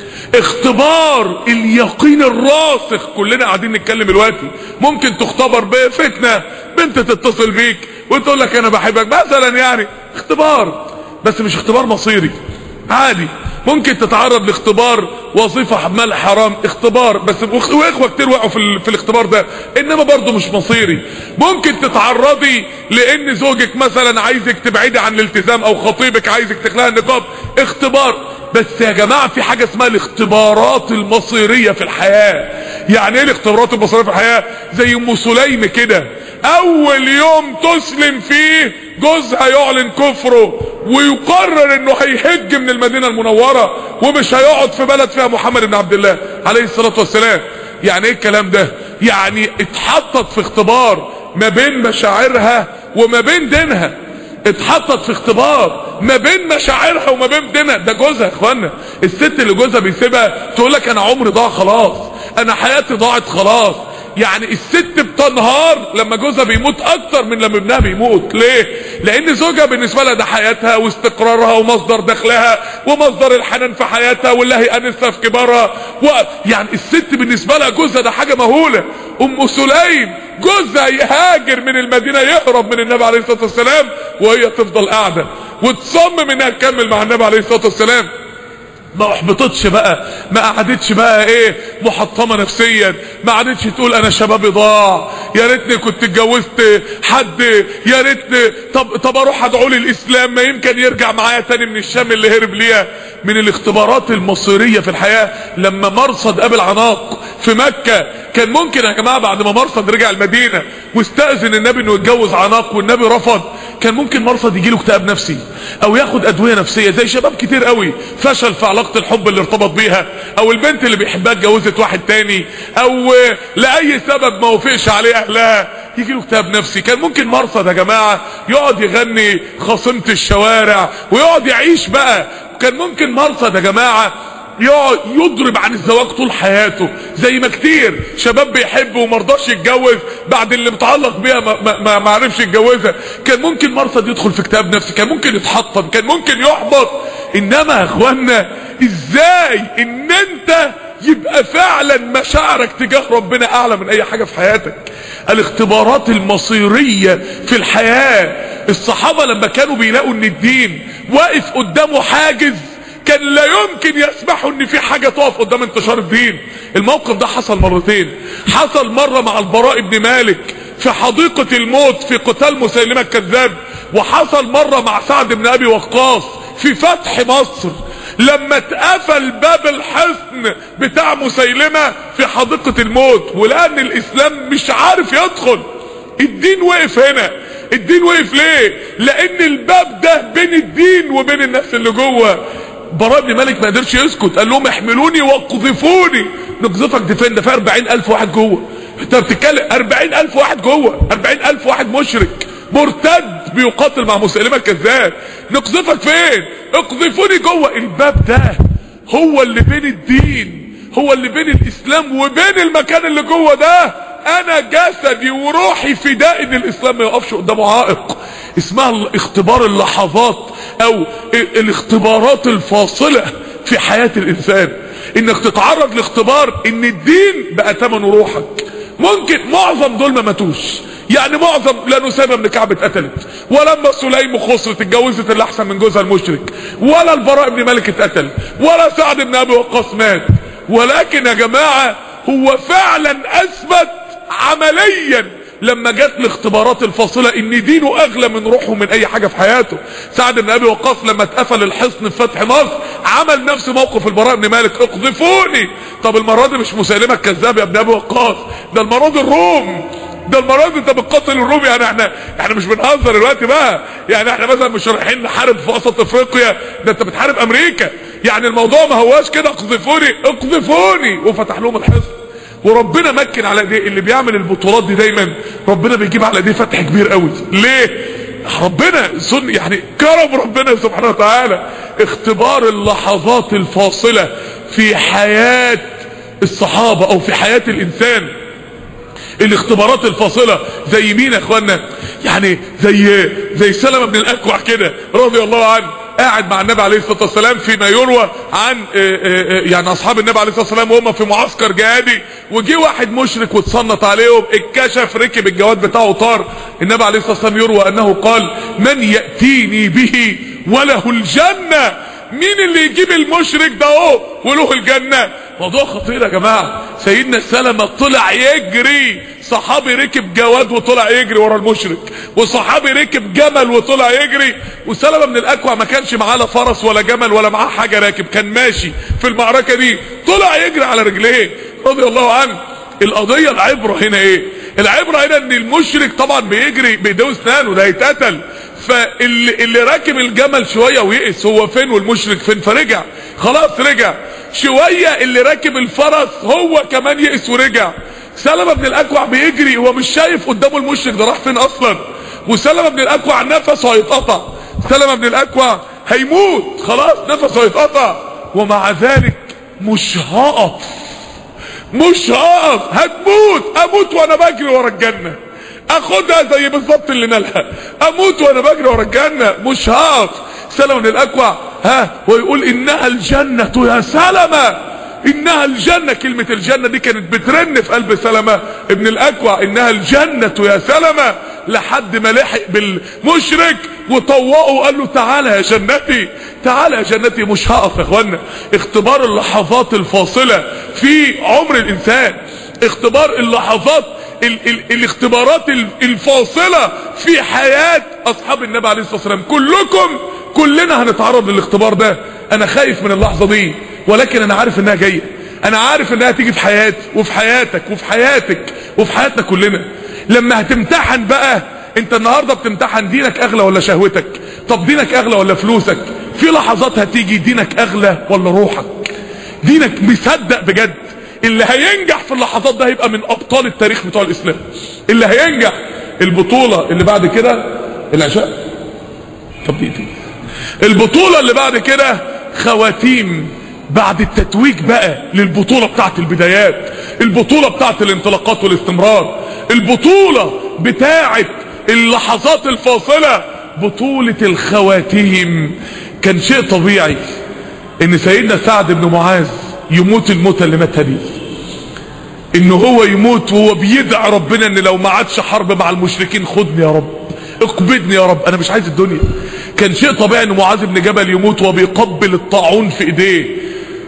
اختبار اليقين الراسخ. كلنا قاعدين نتكلم دلوقتي ممكن تختبر بفتنة، بنت تتصل بيك وتقول لك انا بحبك مثلا، يعني اختبار، بس مش اختبار مصيري عادي. ممكن تتعرض لاختبار وظيفة حمال حرام، اختبار بس، واخوة كتير وقعوا في, في الاختبار ده، انما برضه مش مصيري. ممكن تتعرضي لان زوجك مثلا عايزك تبعدي عن الالتزام، او خطيبك عايزك تخلعي النقاب، اختبار. بس يا جماعة في حاجة اسمها الاختبارات المصيرية في الحياة. يعني ايه الاختبارات المصيرية في الحياة؟ زي ام سليم كده، اول يوم تسلم فيه جوزها يعلن كفره ويقرر انه هيحج من المدينة المنورة ومش هيقعد في بلد فيها محمد بن عبد الله عليه الصلاة والسلام. يعني ايه الكلام ده؟ يعني اتحطت في اختبار ما بين مشاعرها وما بين دينها، اتحطت في اختبار ما بين مشاعرها وما بين دينها. ده جوزها يا اخوانا. الست اللي جوزها بيسيبها تقول لك انا عمري ضاع خلاص، انا حياتي ضاعت خلاص. يعني الست بتنهار لما جوزها بيموت اكتر من لما ابنها بيموت. ليه؟ لان زوجها بالنسبه لها ده حياتها واستقرارها ومصدر دخلها ومصدر الحنان في حياتها واللي هيأنسها في كبارها و... يعني الست بالنسبه لها جوزها ده حاجه مهوله. ام سليم جوزها يهاجر من المدينه، يهرب من النبي عليه الصلاه والسلام، وهي تفضل قاعده وتصمم انها تكمل مع النبي عليه الصلاه والسلام. ما احبطتش بقى، ما قعدتش بقى ايه محطمه نفسيا، ما قعدتش تقول انا شبابي ضاع، يا ريتني كنت اتجوزت حد، يا ريتني طب طب اروح ادعو للاسلام ما يمكن يرجع معايا تاني من الشام اللي هرب ليها. من الاختبارات المصيريه في الحياه لما مرصد قابل عناق في مكه، كان ممكن يا جماعه بعد ما مرصد رجع المدينه واستأذن النبي انه يتجوز عناق والنبي رفض، كان ممكن مرصد يجيله اكتئاب نفسي او ياخد ادويه نفسيه، زي شباب كتير قوي فشل في علاقه الحب اللي ارتبط بيها، او البنت اللي بيحبها اتجوزت واحد تاني، او لاي سبب ما وافقش عليه اهلها، يجي له اكتئاب نفسي. كان ممكن مرصد يا جماعه يقعد يغني خاصمة الشوارع ويقعد يعيش بقى. كان ممكن مرصد يا جماعه يقعد يضرب عن الزواج طول حياته، زي ما كتير شباب بيحب ومرضاش يتجوز بعد اللي متعلق بيها ما, ما, ما عرفش يتجوزها. كان ممكن مرصد يدخل في اكتئاب نفسي، كان ممكن يتحطم، كان ممكن يحبط. انما يا اخوانا ازاي ان انت يبقى فعلا مشاعرك تجاه ربنا اعلى من اي حاجة في حياتك. الاختبارات المصيرية في الحياة، الصحابة لما كانوا بيلاقوا ان الدين واقف قدامه حاجز كان لا يمكن يسمحوا ان في حاجة تقف قدام انتشار الدين. الموقف ده حصل مرتين. حصل مرة مع البراء بن مالك في حديقة الموت في قتال مسيلمة الكذاب، وحصل مرة مع سعد بن ابي وقاص في فتح مصر لما اتقفل باب الحصن بتاع مسيلمة في حديقة الموت، ولان الاسلام مش عارف يدخل. الدين وقف هنا. الدين وقف ليه؟ لان الباب ده بين الدين وبين الناس اللي جوه. براء بن مالك ما قدرش يسكت، قال لهم احملوني وقذفوني. نقذفك دي فين؟ ده في أربعين ألف واحد جوه. انت بتتكلم أربعين ألف واحد جوه، أربعين ألف واحد مشرك مرتد بيقاتل مع مسيلمة الكذاب. نقذفك فين؟ اقذفوني جوه. الباب ده هو اللي بين الدين، هو اللي بين الاسلام وبين المكان اللي جوه ده. انا جسدي وروحي فداء ان الاسلام ما يقفش قدامه عائق. اسمها اختبار اللحظات او الاختبارات الفاصلة في حياة الانسان، انك تتعرض لاختبار ان الدين بقى ثمنه روحك. ممكن معظم دول ما ماتوش، يعني معظم، لا نسيبة بن كعب اتقتلت، ولما سليم خسرت اتجوزت اللي احسن من جوزها المشرك، ولا البراء بن مالك اتقتل، ولا سعد بن ابي وقاص مات. ولكن يا جماعة هو فعلا اثبت عمليا لما جت الاختبارات الفاصلة ان دينه اغلى من روحه من اي حاجة في حياته. سعد بن ابي وقاص لما اتقفل الحصن في فتح مصر عمل نفس موقف البراء بن مالك، اقذفوني. طب المرة دي مش مسيلمة الكذاب يا ابن ابي وقاص، ده المرة دي الروم، ده المرة دي انت بتقاتل الروم. يعني احنا احنا مش بنهزر دلوقتي بقى، يعني احنا مثلا مش رايحين نحارب في وسط افريقيا، ده انت بتحارب امريكا. يعني الموضوع ما هواش كده اقذفوني اقذفوني وفتح لهم الحصن. وربنا مكن على ايديه. اللي بيعمل البطولات دي دايما ربنا بيجيب على ايديه فتح كبير قوي. ليه؟ ربنا سن يعني كرم ربنا سبحانه وتعالى. اختبار اللحظات الفاصلة في حياة الصحابة او في حياة الانسان، الاختبارات الفاصلة زي مين يا اخوانا؟ يعني زي زي سلمة بن الاكوع كده رضي الله عنه، قاعد مع النبي عليه الصلاة والسلام فيما يروى عن يعني اصحاب النبي عليه الصلاة والسلام وهم في معسكر جهادي، وجي واحد مشرك وتصنت عليهم، اتكشف ركب الجواد بتاعه طار. النبي عليه الصلاة والسلام يروى انه قال: من يأتيني به وله الجنة. مين اللي يجيب المشرك ده اهو وله الجنة؟ موضوع خطير يا جماعة. سيدنا سلمة طلع يجري، صحابي ركب جواد وطلع يجري ورا المشرك، وصحابي ركب جمل وطلع يجري، وسلمة بن الاكوع ما كانش معاه لا فرس ولا جمل ولا معاه حاجة راكب، كان ماشي في المعركة دي، طلع يجري على رجليه رضي الله عنه. القضية العبرة هنا ايه؟ العبرة هنا ان المشرك طبعا بيجري بايديه واسنانه، ده هيتقتل. فاللي اللي راكب الجمل شوية ويئس، هو فين والمشرك فين؟ فرجع، خلاص رجع شوية. اللي راكب الفرس هو كمان يئس ورجع. سلمة بن الاكوع بيجري، هو مش شايف قدامه المشرك ده راح فين اصلا، وسلمة بن الاكوع نفسه هيتقطع، سلمة بن الاكوع هيموت خلاص، نفسه هيتقطع. ومع ذلك مش هقف، مش هقف، هتموت، اموت وانا بجري ورا الجنة، اخدها زي بالظبط اللي نالها، اموت وانا بجري ورا الجنة، مش هقف. سلمة بن الاكوع ها ويقول: انها الجنة يا سلمة، انها الجنة. كلمة الجنة دي كانت بترن في قلب سلمة ابن الاكوع، انها الجنة يا سلمة، لحد ما لحق بالمشرك وطوقه وقال له: تعالى يا جنتي، تعالى يا جنتي. مش هقف يا اخوانا. اختبار اللحظات الفاصلة في عمر الانسان، اختبار اللحظات ال ال الاختبارات الفاصلة في حياة اصحاب النبي عليه الصلاة والسلام. كلكم كلنا هنتعرض للاختبار ده. انا خايف من اللحظة دي، ولكن انا عارف انها جاية، انا عارف انها تيجي في حياتي وفي حياتك وفي حياتك وفي حياتنا كلنا. لما هتمتحن بقى، انت النهاردة بتمتحن دينك اغلى ولا شهوتك؟ طب دينك اغلى ولا فلوسك؟ في لحظات هتيجي دينك اغلى ولا روحك؟ دينك مصدق بجد اللي هينجح في اللحظات ده هيبقى من ابطال التاريخ بتوع الاسلام. اللي هينجح. البطولة اللي بعد كده العشاء. طب دقيقتين. البطولة اللي بعد كده خواتيم بعد التتويج بقى للبطولة بتاعت البدايات، البطولة بتاعت الانطلاقات والاستمرار، البطولة بتاعت اللحظات الفاصلة، بطولة الخواتيم. كان شيء طبيعي ان سيدنا سعد بن معاذ يموت الموتة اللي ماتها دي، ان هو يموت وهو بيدعي ربنا ان لو ما عادش حرب مع المشركين خدني يا رب، اقبضني يا رب، انا مش عايز الدنيا. كان شيء طبيعي ان معاذ بن جبل يموت وهو بيقبل الطاعون في ايديه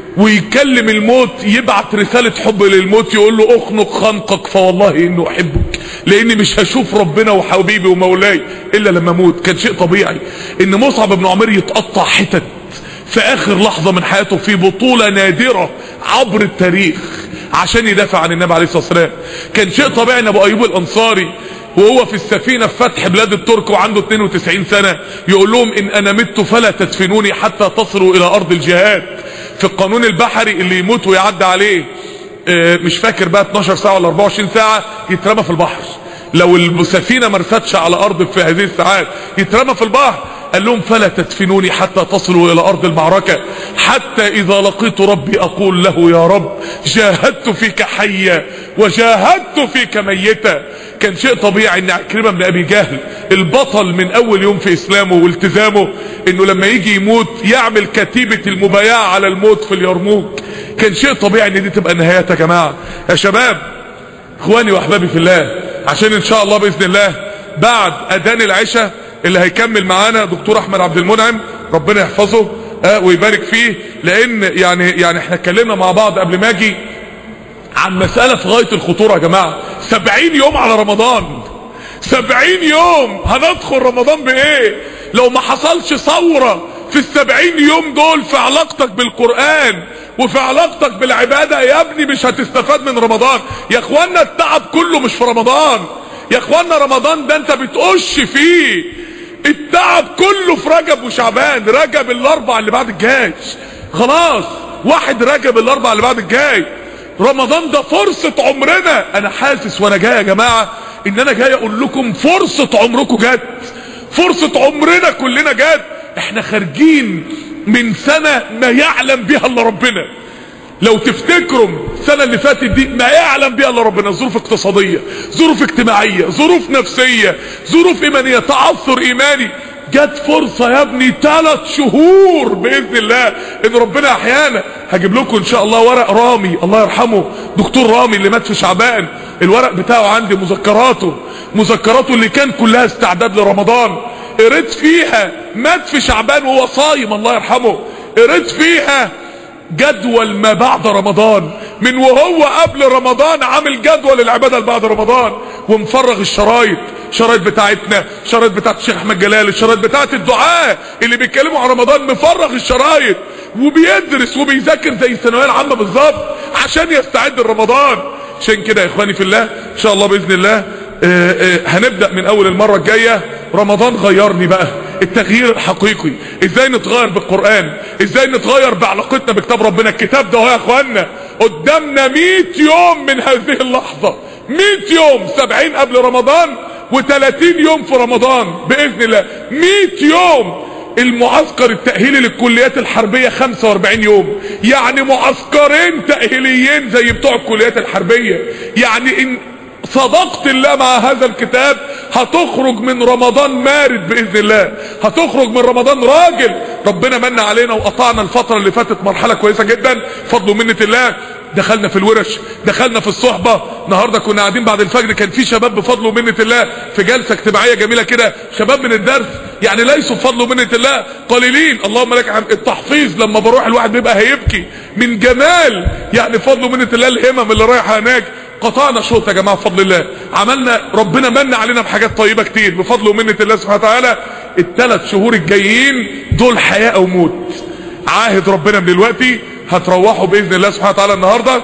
ويكلم الموت، يبعت رسالة حب للموت يقول له اخنق خنقك فوالله انه احبك، لاني مش هشوف ربنا وحبيبي ومولاي الا لما اموت. كان شيء طبيعي ان مصعب بن عمير يتقطع حتت في اخر لحظة من حياته في بطولة نادرة عبر التاريخ عشان يدافع عن النبي عليه الصلاة والسلام. كان شيء طبيعي ان ابو ايوب الانصاري وهو في السفينة في فتح بلاد الترك وعنده اتنين وتسعين سنة يقول لهم ان انا مت فلا تدفنوني حتى تصلوا الى ارض الجهاد. في القانون البحري اللي يموت ويعدي عليه مش فاكر بقى اتناشر ساعة ولا اربعة وعشرين ساعة يترمى في البحر، لو السفينة ما رستش على ارض في هذه الساعات يترمى في البحر. قال لهم فلا تدفنوني حتى تصلوا الى ارض المعركة، حتى اذا لقيت ربي اقول له يا رب جاهدت فيك حيا وجاهدت فيك ميتا. كان شيء طبيعي ان عكرمة بن ابي جهل البطل من اول يوم في اسلامه والتزامه انه لما يجي يموت يعمل كتيبة المبايعة على الموت في اليرموك. كان شيء طبيعي ان دي تبقى نهايات. يا جماعة يا شباب اخواني واحبابي في الله، عشان ان شاء الله باذن الله بعد اذان العشاء اللي هيكمل معانا دكتور احمد عبد المنعم ربنا يحفظه اه ويبارك فيه، لان يعني يعني احنا اتكلمنا مع بعض قبل ما اجي عن مسألة في غاية الخطورة. يا جماعة سبعين يوم على رمضان، سبعين يوم هندخل رمضان بايه؟ لو ما حصلش ثورة في السبعين يوم دول في علاقتك بالقرآن وفي علاقتك بالعبادة يا ابني مش هتستفاد من رمضان. يا اخوانا التعب كله مش في رمضان، يا اخوانا رمضان ده انت بتقش فيه، التعب كله في رجب وشعبان. رجب الاربع اللي بعد الجاي خلاص، واحد رجب الاربع اللي بعد الجاي. رمضان ده فرصة عمرنا. انا حاسس وانا جاي يا جماعة ان انا جاي اقول لكم فرصة عمركم جت، فرصة عمرنا كلنا جت. احنا خارجين من سنة ما يعلم بها الا ربنا. لو تفتكروا السنة اللي فاتت دي ما يعلم بها الا ربنا، ظروف اقتصادية، ظروف اجتماعية، ظروف نفسية، ظروف ايمانية، تعثر ايماني. جت فرصة يا ابني ثلاث شهور باذن الله ان ربنا احيانا. هجيب لكم ان شاء الله ورق رامي الله يرحمه دكتور رامي اللي مات في شعبان، الورق بتاعه عندي، مذكراته مذكراته اللي كان كلها استعداد لرمضان. قريت فيها مات في شعبان وهو صايم الله يرحمه، قريت فيها جدول ما بعد رمضان، من وهو قبل رمضان عامل جدول العبادة اللي بعد رمضان، ومفرغ الشرايط، شرايط بتاعتنا، شرايط بتاعت الشيخ احمد جلال، الشرايط بتاعت الدعاء اللي بيتكلموا عن رمضان، مفرغ الشرايط وبيدرس وبيذاكر زي الثانويه العامه بالظبط عشان يستعد لرمضان. عشان كده يا اخواني في الله ان شاء الله باذن الله آآ آآ هنبدأ من اول المرة الجاية. رمضان غيرني بقى، التغيير الحقيقي، ازاي نتغير بالقرآن، ازاي نتغير بعلاقتنا بكتاب ربنا. الكتاب ده هو يا اخوانا قدامنا مئة يوم من هذه اللحظة، مئة يوم، سبعين قبل رمضان وثلاثين يوم في رمضان بإذن الله، مئة يوم. المعسكر التأهيلي للكليات الحربية خمسة واربعين يوم، يعني معسكرين تأهيليين زي بتوع الكليات الحربية. يعني ان صدقت الله مع هذا الكتاب هتخرج من رمضان مارد بإذن الله، هتخرج من رمضان راجل. ربنا من علينا وقطعنا الفترة اللي فاتت مرحلة كويسة جدا فضل ومنة الله. دخلنا في الورش، دخلنا في الصحبة. النهاردة كنا قاعدين بعد الفجر كان في شباب بفضل ومنة الله في جلسة اجتماعية جميلة كده، شباب من الدرس يعني ليسوا بفضل ومنة الله قليلين. اللهم لك الحمد. التحفيظ لما بروح الواحد بيبقى هيبكي من جمال يعني فضل ومنة الله الهمم اللي رايحة هناك. قطعنا شوط يا جماعة بفضل الله، عملنا ربنا من علينا بحاجات طيبة كتير بفضل ومنة الله سبحانه وتعالى. الثلاث شهور الجايين دول حياة او موت. عاهد ربنا من دلوقتي هتروحوا باذن الله سبحانه وتعالى النهارده،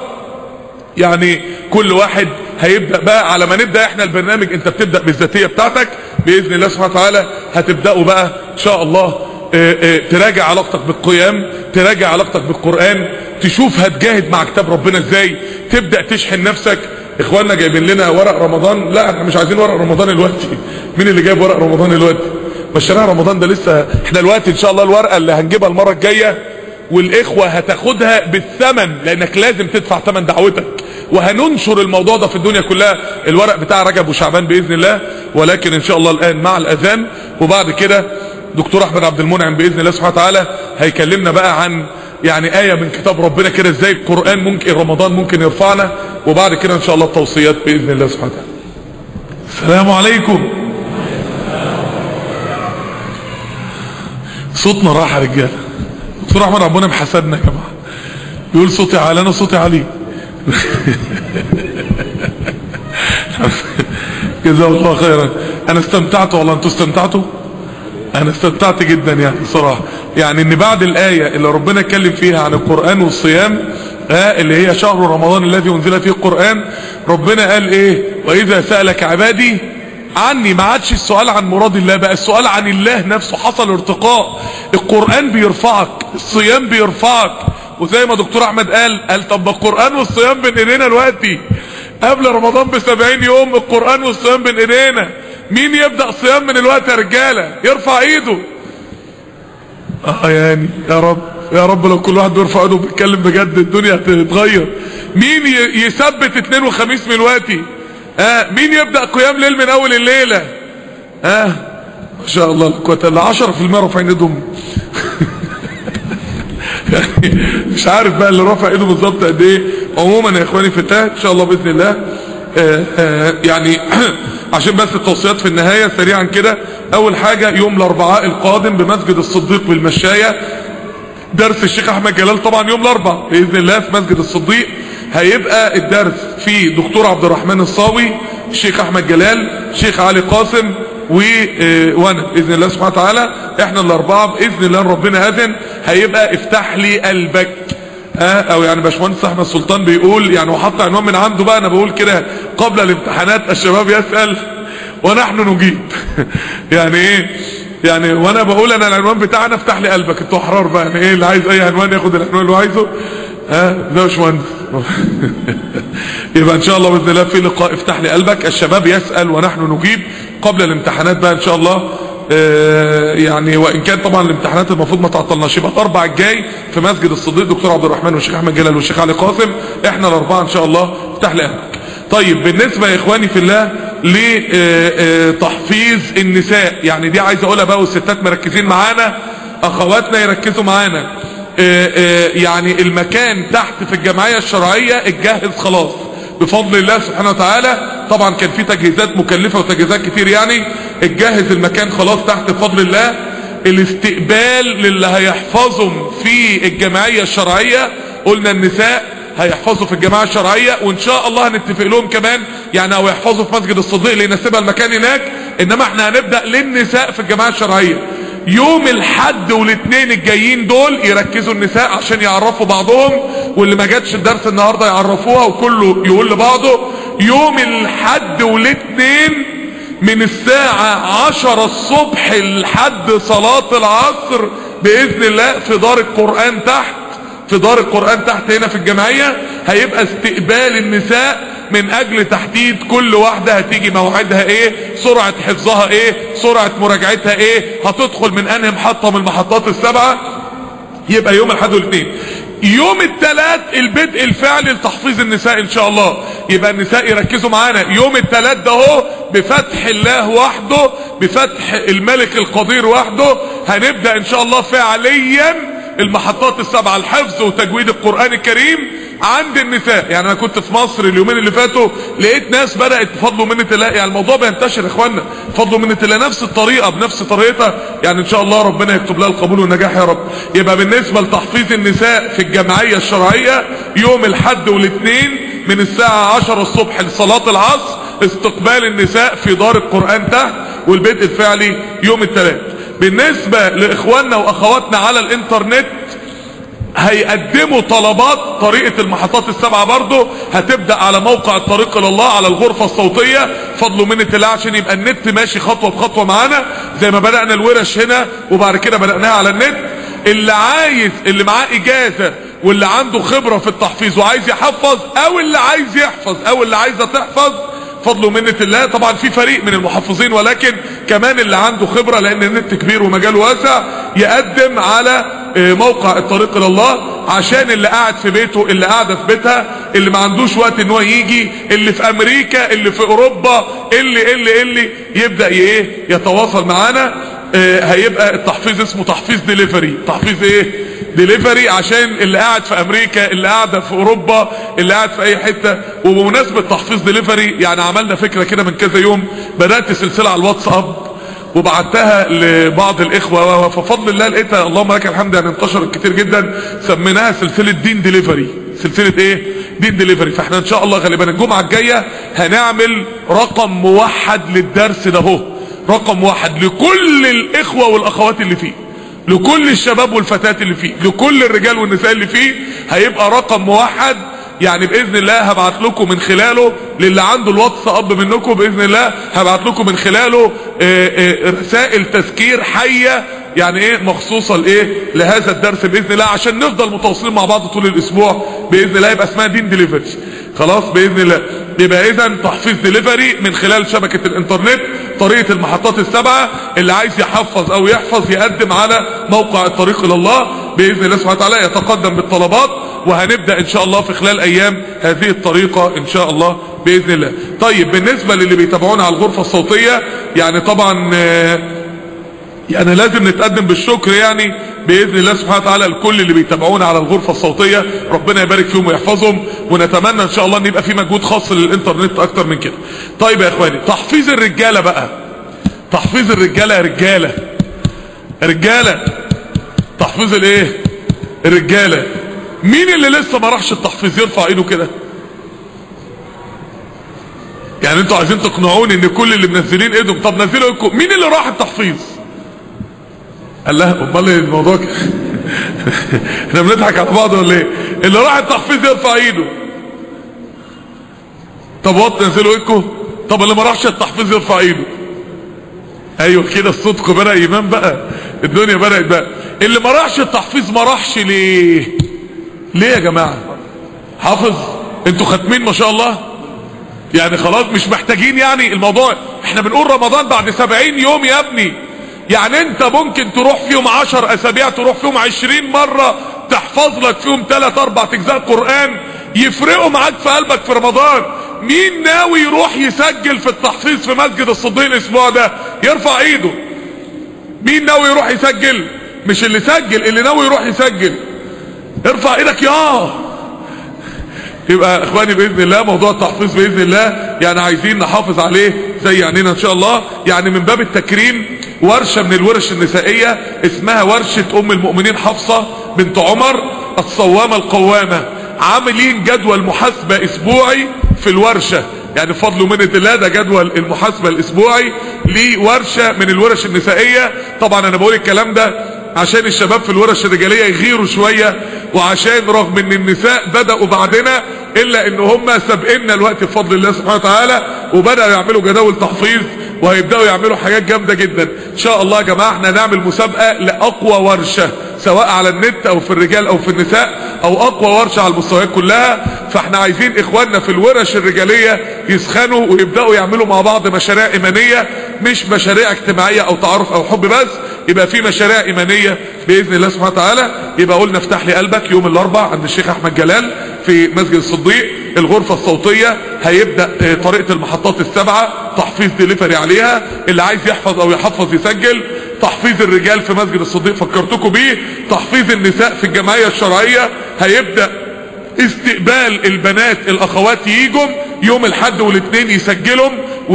يعني كل واحد هيبدا بقى على ما نبدا احنا البرنامج. انت بتبدا بالذاتيه بتاعتك باذن الله سبحانه وتعالى، هتبداوا بقى ان شاء الله اه اه تراجع علاقتك بالقيام، تراجع علاقتك بالقران. تشوف هتجاهد مع كتاب ربنا ازاي، تبدأ تشحن نفسك. اخواننا جايبين لنا ورق رمضان، لا احنا مش عايزين ورق رمضان دلوقتي. مين اللي جايب ورق رمضان دلوقتي؟ مشاريع رمضان ده لسه. احنا دلوقتي ان شاء الله الورقة اللي هنجيبها المرة الجاية والاخوة هتاخدها بالثمن، لانك لازم تدفع ثمن دعوتك، وهننشر الموضوع ده في الدنيا كلها. الورق بتاع رجب وشعبان باذن الله، ولكن ان شاء الله الان مع الاذان، وبعد كده دكتور احمد عبد المنعم باذن الله سبحانه وتعالى هيكلمنا بقى عن يعني آية من كتاب ربنا كده، ازاي القرآن ممكن رمضان ممكن يرفعنا، وبعد كده ان شاء الله التوصيات باذن الله سبحانه وتعالى. السلام عليكم. صوتنا راح يا رجاله. دكتور احمد عبد المنعم حسدنا يا جماعه، بيقول صوتي عالي، انا صوتي عالي. جزاه الله خيرا. انا استمتعت والله. انتوا استمتعتوا؟ انا استمتعت جدا يعني صراحة. يعني ان بعد الآية اللي ربنا اتكلم فيها عن القرآن والصيام، آه اللي هي شهر رمضان الذي انزل فيه القرآن، ربنا قال ايه؟ واذا سألك عبادي عني. ما عادش السؤال عن مراد الله، بقى السؤال عن الله نفسه. حصل ارتقاء. القرآن بيرفعك، الصيام بيرفعك. وزي ما دكتور احمد قال قال طب القرآن والصيام بين ايدينا دلوقتي، قبل رمضان بسبعين يوم القرآن والصيام بين ايدينا. مين يبدأ صيام من الوقت يا رجالة؟ يرفع ايده. اه يعني يا رب يا رب لو كل واحد بيرفع ايده وبيتكلم بجد الدنيا هتتغير. مين يثبت اثنين وخميس من الوقت؟ اه مين يبدأ قيام ليل من اول الليلة؟ اه ما شاء الله القوة الا عشرة في المية رافعين ايدهم. يعني مش عارف بقى اللي رافع ايده بالظبط قد ايه. عموما يا اخواني في الله ان شاء الله باذن الله آه آه يعني عشان بس التوصيات في النهاية سريعا كده. اول حاجة يوم الاربعاء القادم بمسجد الصديق بالمشاية درس الشيخ احمد جلال، طبعا يوم الاربعاء باذن الله في مسجد الصديق. هيبقى الدرس في دكتور عبد الرحمن الصاوي، الشيخ احمد جلال، الشيخ علي قاسم، وانا باذن الله سبحانه وتعالى. احنا الاربعه باذن الله ربنا اذن هيبقى افتح لي قلبك. اه او يعني باشمهندس احمد سلطان بيقول يعني وحط عنوان من عنده بقى، انا بقول كده قبل الامتحانات الشباب يسأل ونحن نجيب. يعني ايه يعني؟ وانا بقول انا العنوان بتاعنا افتح لي قلبك. انتوا احرار بقى، يعني ايه اللي عايز اي عنوان ياخد العنوان اللي هو عايزه. ها ده يا باشمهندس. يبقى ان شاء الله باذن الله في لقاء افتح لي قلبك، الشباب يسأل ونحن نجيب قبل الامتحانات بقى ان شاء الله. آه يعني وان كان طبعا الامتحانات المفروض ما تعطلناش. يبقى الاربع الجاي في مسجد الصديق دكتور عبد الرحمن والشيخ احمد جلال والشيخ علي قاسم، احنا الاربعه ان شاء الله افتح لي قلبك. طيب بالنسبه يا اخواني في الله لتحفيظ النساء، يعني دي عايز اقولها بقى والستات مركزين معانا، اخواتنا يركزوا معانا. يعني المكان تحت في الجمعية الشرعية اتجهز خلاص بفضل الله سبحانه وتعالى. طبعا كان في تجهيزات مكلفة وتجهيزات كتير، يعني اتجهز المكان خلاص تحت بفضل الله. الاستقبال للي هيحفظهم في الجمعية الشرعية، قلنا النساء هيحفظوا في الجماعة الشرعية، وان شاء الله هنتفق لهم كمان يعني او يحفظوا في مسجد الصديق اللي يناسبها المكان هناك. انما احنا هنبدأ للنساء في الجماعة الشرعية يوم الحد والاثنين الجايين دول. يركزوا النساء عشان يعرفوا بعضهم، واللي ما جاتش الدرس النهاردة يعرفوها وكله يقول لبعضه. يوم الحد والاثنين من الساعة عشرة الصبح لحد صلاة العصر بإذن الله في دار القرآن تحت، في دار القرآن تحت هنا في الجمعية. هيبقى استقبال النساء من اجل تحديد كل واحدة هتيجي موعدها ايه، سرعة حفظها ايه، سرعة مراجعتها ايه، هتدخل من انهي محطة من المحطات السبعة. يبقى يوم الاحد والاثنين. يوم الثلاث البدء الفعلي لتحفيظ النساء ان شاء الله. يبقى النساء يركزوا معانا يوم الثلاث ده اهو بفتح الله وحده، بفتح الملك القدير وحده. هنبدأ ان شاء الله فعليا المحطات السبعة، الحفظ وتجويد القرآن الكريم عند النساء. يعني انا كنت في مصر اليومين اللي فاتوا لقيت ناس بدأت بفضل ومنة الله، يعني الموضوع بينتشر يا اخوانا بفضل ومنة الله، نفس الطريقة بنفس طريقتها. يعني ان شاء الله ربنا يكتب لها القبول والنجاح يا رب. يبقى بالنسبة لتحفيظ النساء في الجمعية الشرعية يوم الحد والاثنين من الساعة عشرة الصبح لصلاة العصر استقبال النساء في دار القرآن تحت، والبدء الفعلي يوم الثلاث. بالنسبة لاخواننا واخواتنا على الانترنت هيقدموا طلبات طريقة المحطات السبعة برضو هتبدأ على موقع الطريق الى الله على الغرفة الصوتية فضلوا منة الله، عشان يبقى النت ماشي خطوة بخطوة معانا زي ما بدأنا الورش هنا وبعد كده بدأناها على النت. اللي عايز اللي معاه اجازة واللي عنده خبرة في التحفيظ وعايز يحفظ، او اللي عايز يحفظ او اللي عايزة تحفظ، فضل ومنة الله. طبعا في فريق من المحفظين، ولكن كمان اللي عنده خبرة لان النت كبير ومجال واسع يقدم على موقع الطريق الى الله، عشان اللي قاعد في بيته، اللي قاعدة في بيتها، اللي ما عندوش وقت ان هو يجي، اللي في امريكا، اللي في اوروبا، اللي اللي اللي يبدأ ايه يتواصل معانا. اه هيبقى التحفيظ اسمه تحفيظ ديليفري. تحفيظ ايه؟ ديليفري، عشان اللي قاعد في امريكا، اللي قاعدة في اوروبا، اللي قاعد في اي حتة. وبمناسبة تحفيظ ديليفري، يعني عملنا فكرة كده من كذا يوم، بدأت سلسلة على الواتساب وبعتها لبعض الاخوة، ففضل الله لقيتها اللهم لك الحمد يعني انتشرت كتير جدا. سميناها سلسلة دين ديليفري. سلسلة ايه؟ دين ديليفري. فاحنا ان شاء الله غالبا الجمعة الجاية هنعمل رقم موحد للدرس ده، هو رقم موحد لكل الاخوة والاخوات اللي فيه، لكل الشباب والفتيات اللي فيه، لكل الرجال والنساء اللي فيه. هيبقى رقم موحد، يعني باذن الله هبعت لكم من خلاله، للي عنده الواتساب منكم باذن الله هبعت لكم من خلاله رسائل تذكير حيه، يعني ايه مخصوصه لايه لهذا الدرس باذن الله، عشان نفضل متواصلين مع بعض طول الاسبوع باذن الله. يبقى اسمها دين ديليفري خلاص باذن الله. يبقى اذا تحفيظ ديليفري من خلال شبكه الانترنت، طريقه المحطات السبعه. اللي عايز يحفظ او يحفظ يقدم على موقع الطريق الى الله باذن الله سبحانه وتعالى، يتقدم بالطلبات، وهنبدا ان شاء الله في خلال ايام هذه الطريقه ان شاء الله باذن الله. طيب بالنسبه للي بيتابعونا على الغرفه الصوتيه، يعني طبعا يعني لازم نتقدم بالشكر يعني باذن الله سبحانه وتعالى لكل اللي بيتابعونا على الغرفه الصوتيه، ربنا يبارك فيهم ويحفظهم، ونتمنى ان شاء الله ان يبقى في مجهود خاص للانترنت اكتر من كده. طيب يا اخواني، تحفيظ الرجاله بقى، تحفيظ الرجاله يا رجاله رجاله تحفيظ الايه؟ الرجاله. مين اللي لسه ما راحش التحفيظ يرفع ايده كده؟ يعني انتوا عايزين تقنعوني ان كل اللي منزلين ايدهم؟ طب نزلوا ايدكم. مين اللي راح التحفيظ؟ قال لها امال الموضوع كده احنا بنضحك على بعض ولا ايه؟ اللي راح التحفيظ يرفع ايده. طب وط نزلوا ايدكم. طب اللي ما راحش التحفيظ يرفع ايده. ايوه كده الصدق بدأ ايمان بقى، الدنيا بدأت بقى. اللي ما راحش التحفيظ ما راحش ليه؟ ليه يا جماعه؟ حافظ انتوا ختمين ما شاء الله، يعني خلاص مش محتاجين يعني الموضوع. احنا بنقول رمضان بعد سبعين يوم يا ابني، يعني انت ممكن تروح فيهم عشر اسابيع، تروح فيهم عشرين مرة، تحفظ لك فيهم تلات اربع اجزاء قرآن يفرقوا معاك في قلبك في رمضان. مين ناوي يروح يسجل في التحفيظ في مسجد الصديق الاسبوع ده؟ يرفع ايده. مين ناوي يروح يسجل؟ مش اللي سجل، اللي ناوي يروح يسجل ارفع ايدك يا. يبقى اخواني باذن الله موضوع التحفيظ باذن الله يعني عايزين نحافظ عليه زي عينينا ان شاء الله. يعني من باب التكريم ورشة من الورش النسائية اسمها ورشة ام المؤمنين حفصة بنت عمر الصوامة القوامة، عاملين جدول محاسبة اسبوعي في الورشة، يعني بفضل ومنة الله ده جدول المحاسبة الاسبوعي لورشة من الورش النسائية. طبعا انا بقول الكلام ده عشان الشباب في الورش الرجالية يغيروا شوية، وعشان رغم ان النساء بدأوا بعدنا الا ان هم سابقنا الوقت بفضل الله سبحانه وتعالى، وبدأوا يعملوا جداول تحفيظ وهيبدأوا يعملوا حاجات جامدة جدا ان شاء الله. يا جماعة احنا نعمل مسابقة لاقوى ورشة سواء على النت او في الرجال او في النساء، او اقوى ورشة على المستويات كلها. فاحنا عايزين اخواننا في الورش الرجالية يسخنوا ويبدأوا يعملوا مع بعض مشاريع ايمانية، مش مشاريع اجتماعية او تعارف او حب بس، يبقى في مشاريع ايمانية باذن الله سبحانه وتعالى. يبقى قلنا افتح لي قلبك يوم الاربعاء عند الشيخ احمد جلال في مسجد الصديق، الغرفة الصوتية هيبدأ طريقة المحطات السبعة تحفيظ ديليفري عليها، اللي عايز يحفظ او يحفظ يسجل. تحفيظ الرجال في مسجد الصديق فكرتكم بيه. تحفيظ النساء في الجمعية الشرعية هيبدأ استقبال البنات الاخوات ييجوا يوم الحد والاثنين يسجلهم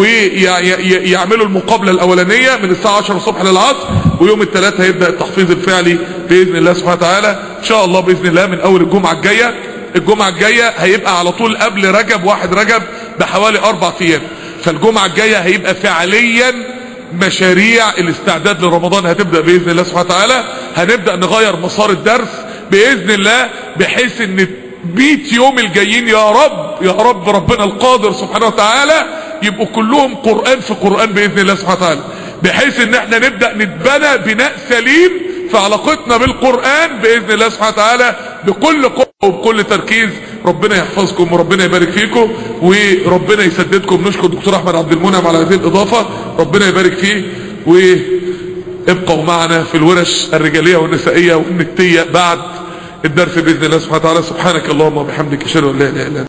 ويعملوا المقابلة الاولانية من الساعة عشرة الصبح للعصر، ويوم الثلاث هيبدأ التحفيظ الفعلي باذن الله سبحانه وتعالى ان شاء الله باذن الله من اول الجمعة الجاية. الجمعة الجاية هيبقى على طول قبل رجب، واحد رجب بحوالي اربع ايام. فالجمعة الجاية هيبقى فعليا مشاريع الاستعداد لرمضان هتبدأ باذن الله سبحانه وتعالى. هنبدأ نغير مسار الدرس باذن الله بحيث ان مية يوم الجايين يا رب يا رب ربنا القادر سبحانه وتعالى يبقوا كلهم قرآن في قرآن باذن الله سبحانه وتعالى، بحيث ان احنا نبدأ نتبنى بناء سليم في علاقتنا بالقرآن باذن الله سبحانه وتعالى بكل قوة وبكل تركيز. ربنا يحفظكم وربنا يبارك فيكم وربنا يسددكم. نشكر دكتور احمد عبد المنعم على هذه الاضافة، ربنا يبارك فيه. وابقوا معنا في الورش الرجالية والنسائية والنتية بعد الدرس باذن الله سبحانه وتعالى. سبحانك اللهم وبحمدك اشهد ان لا اله الا انت.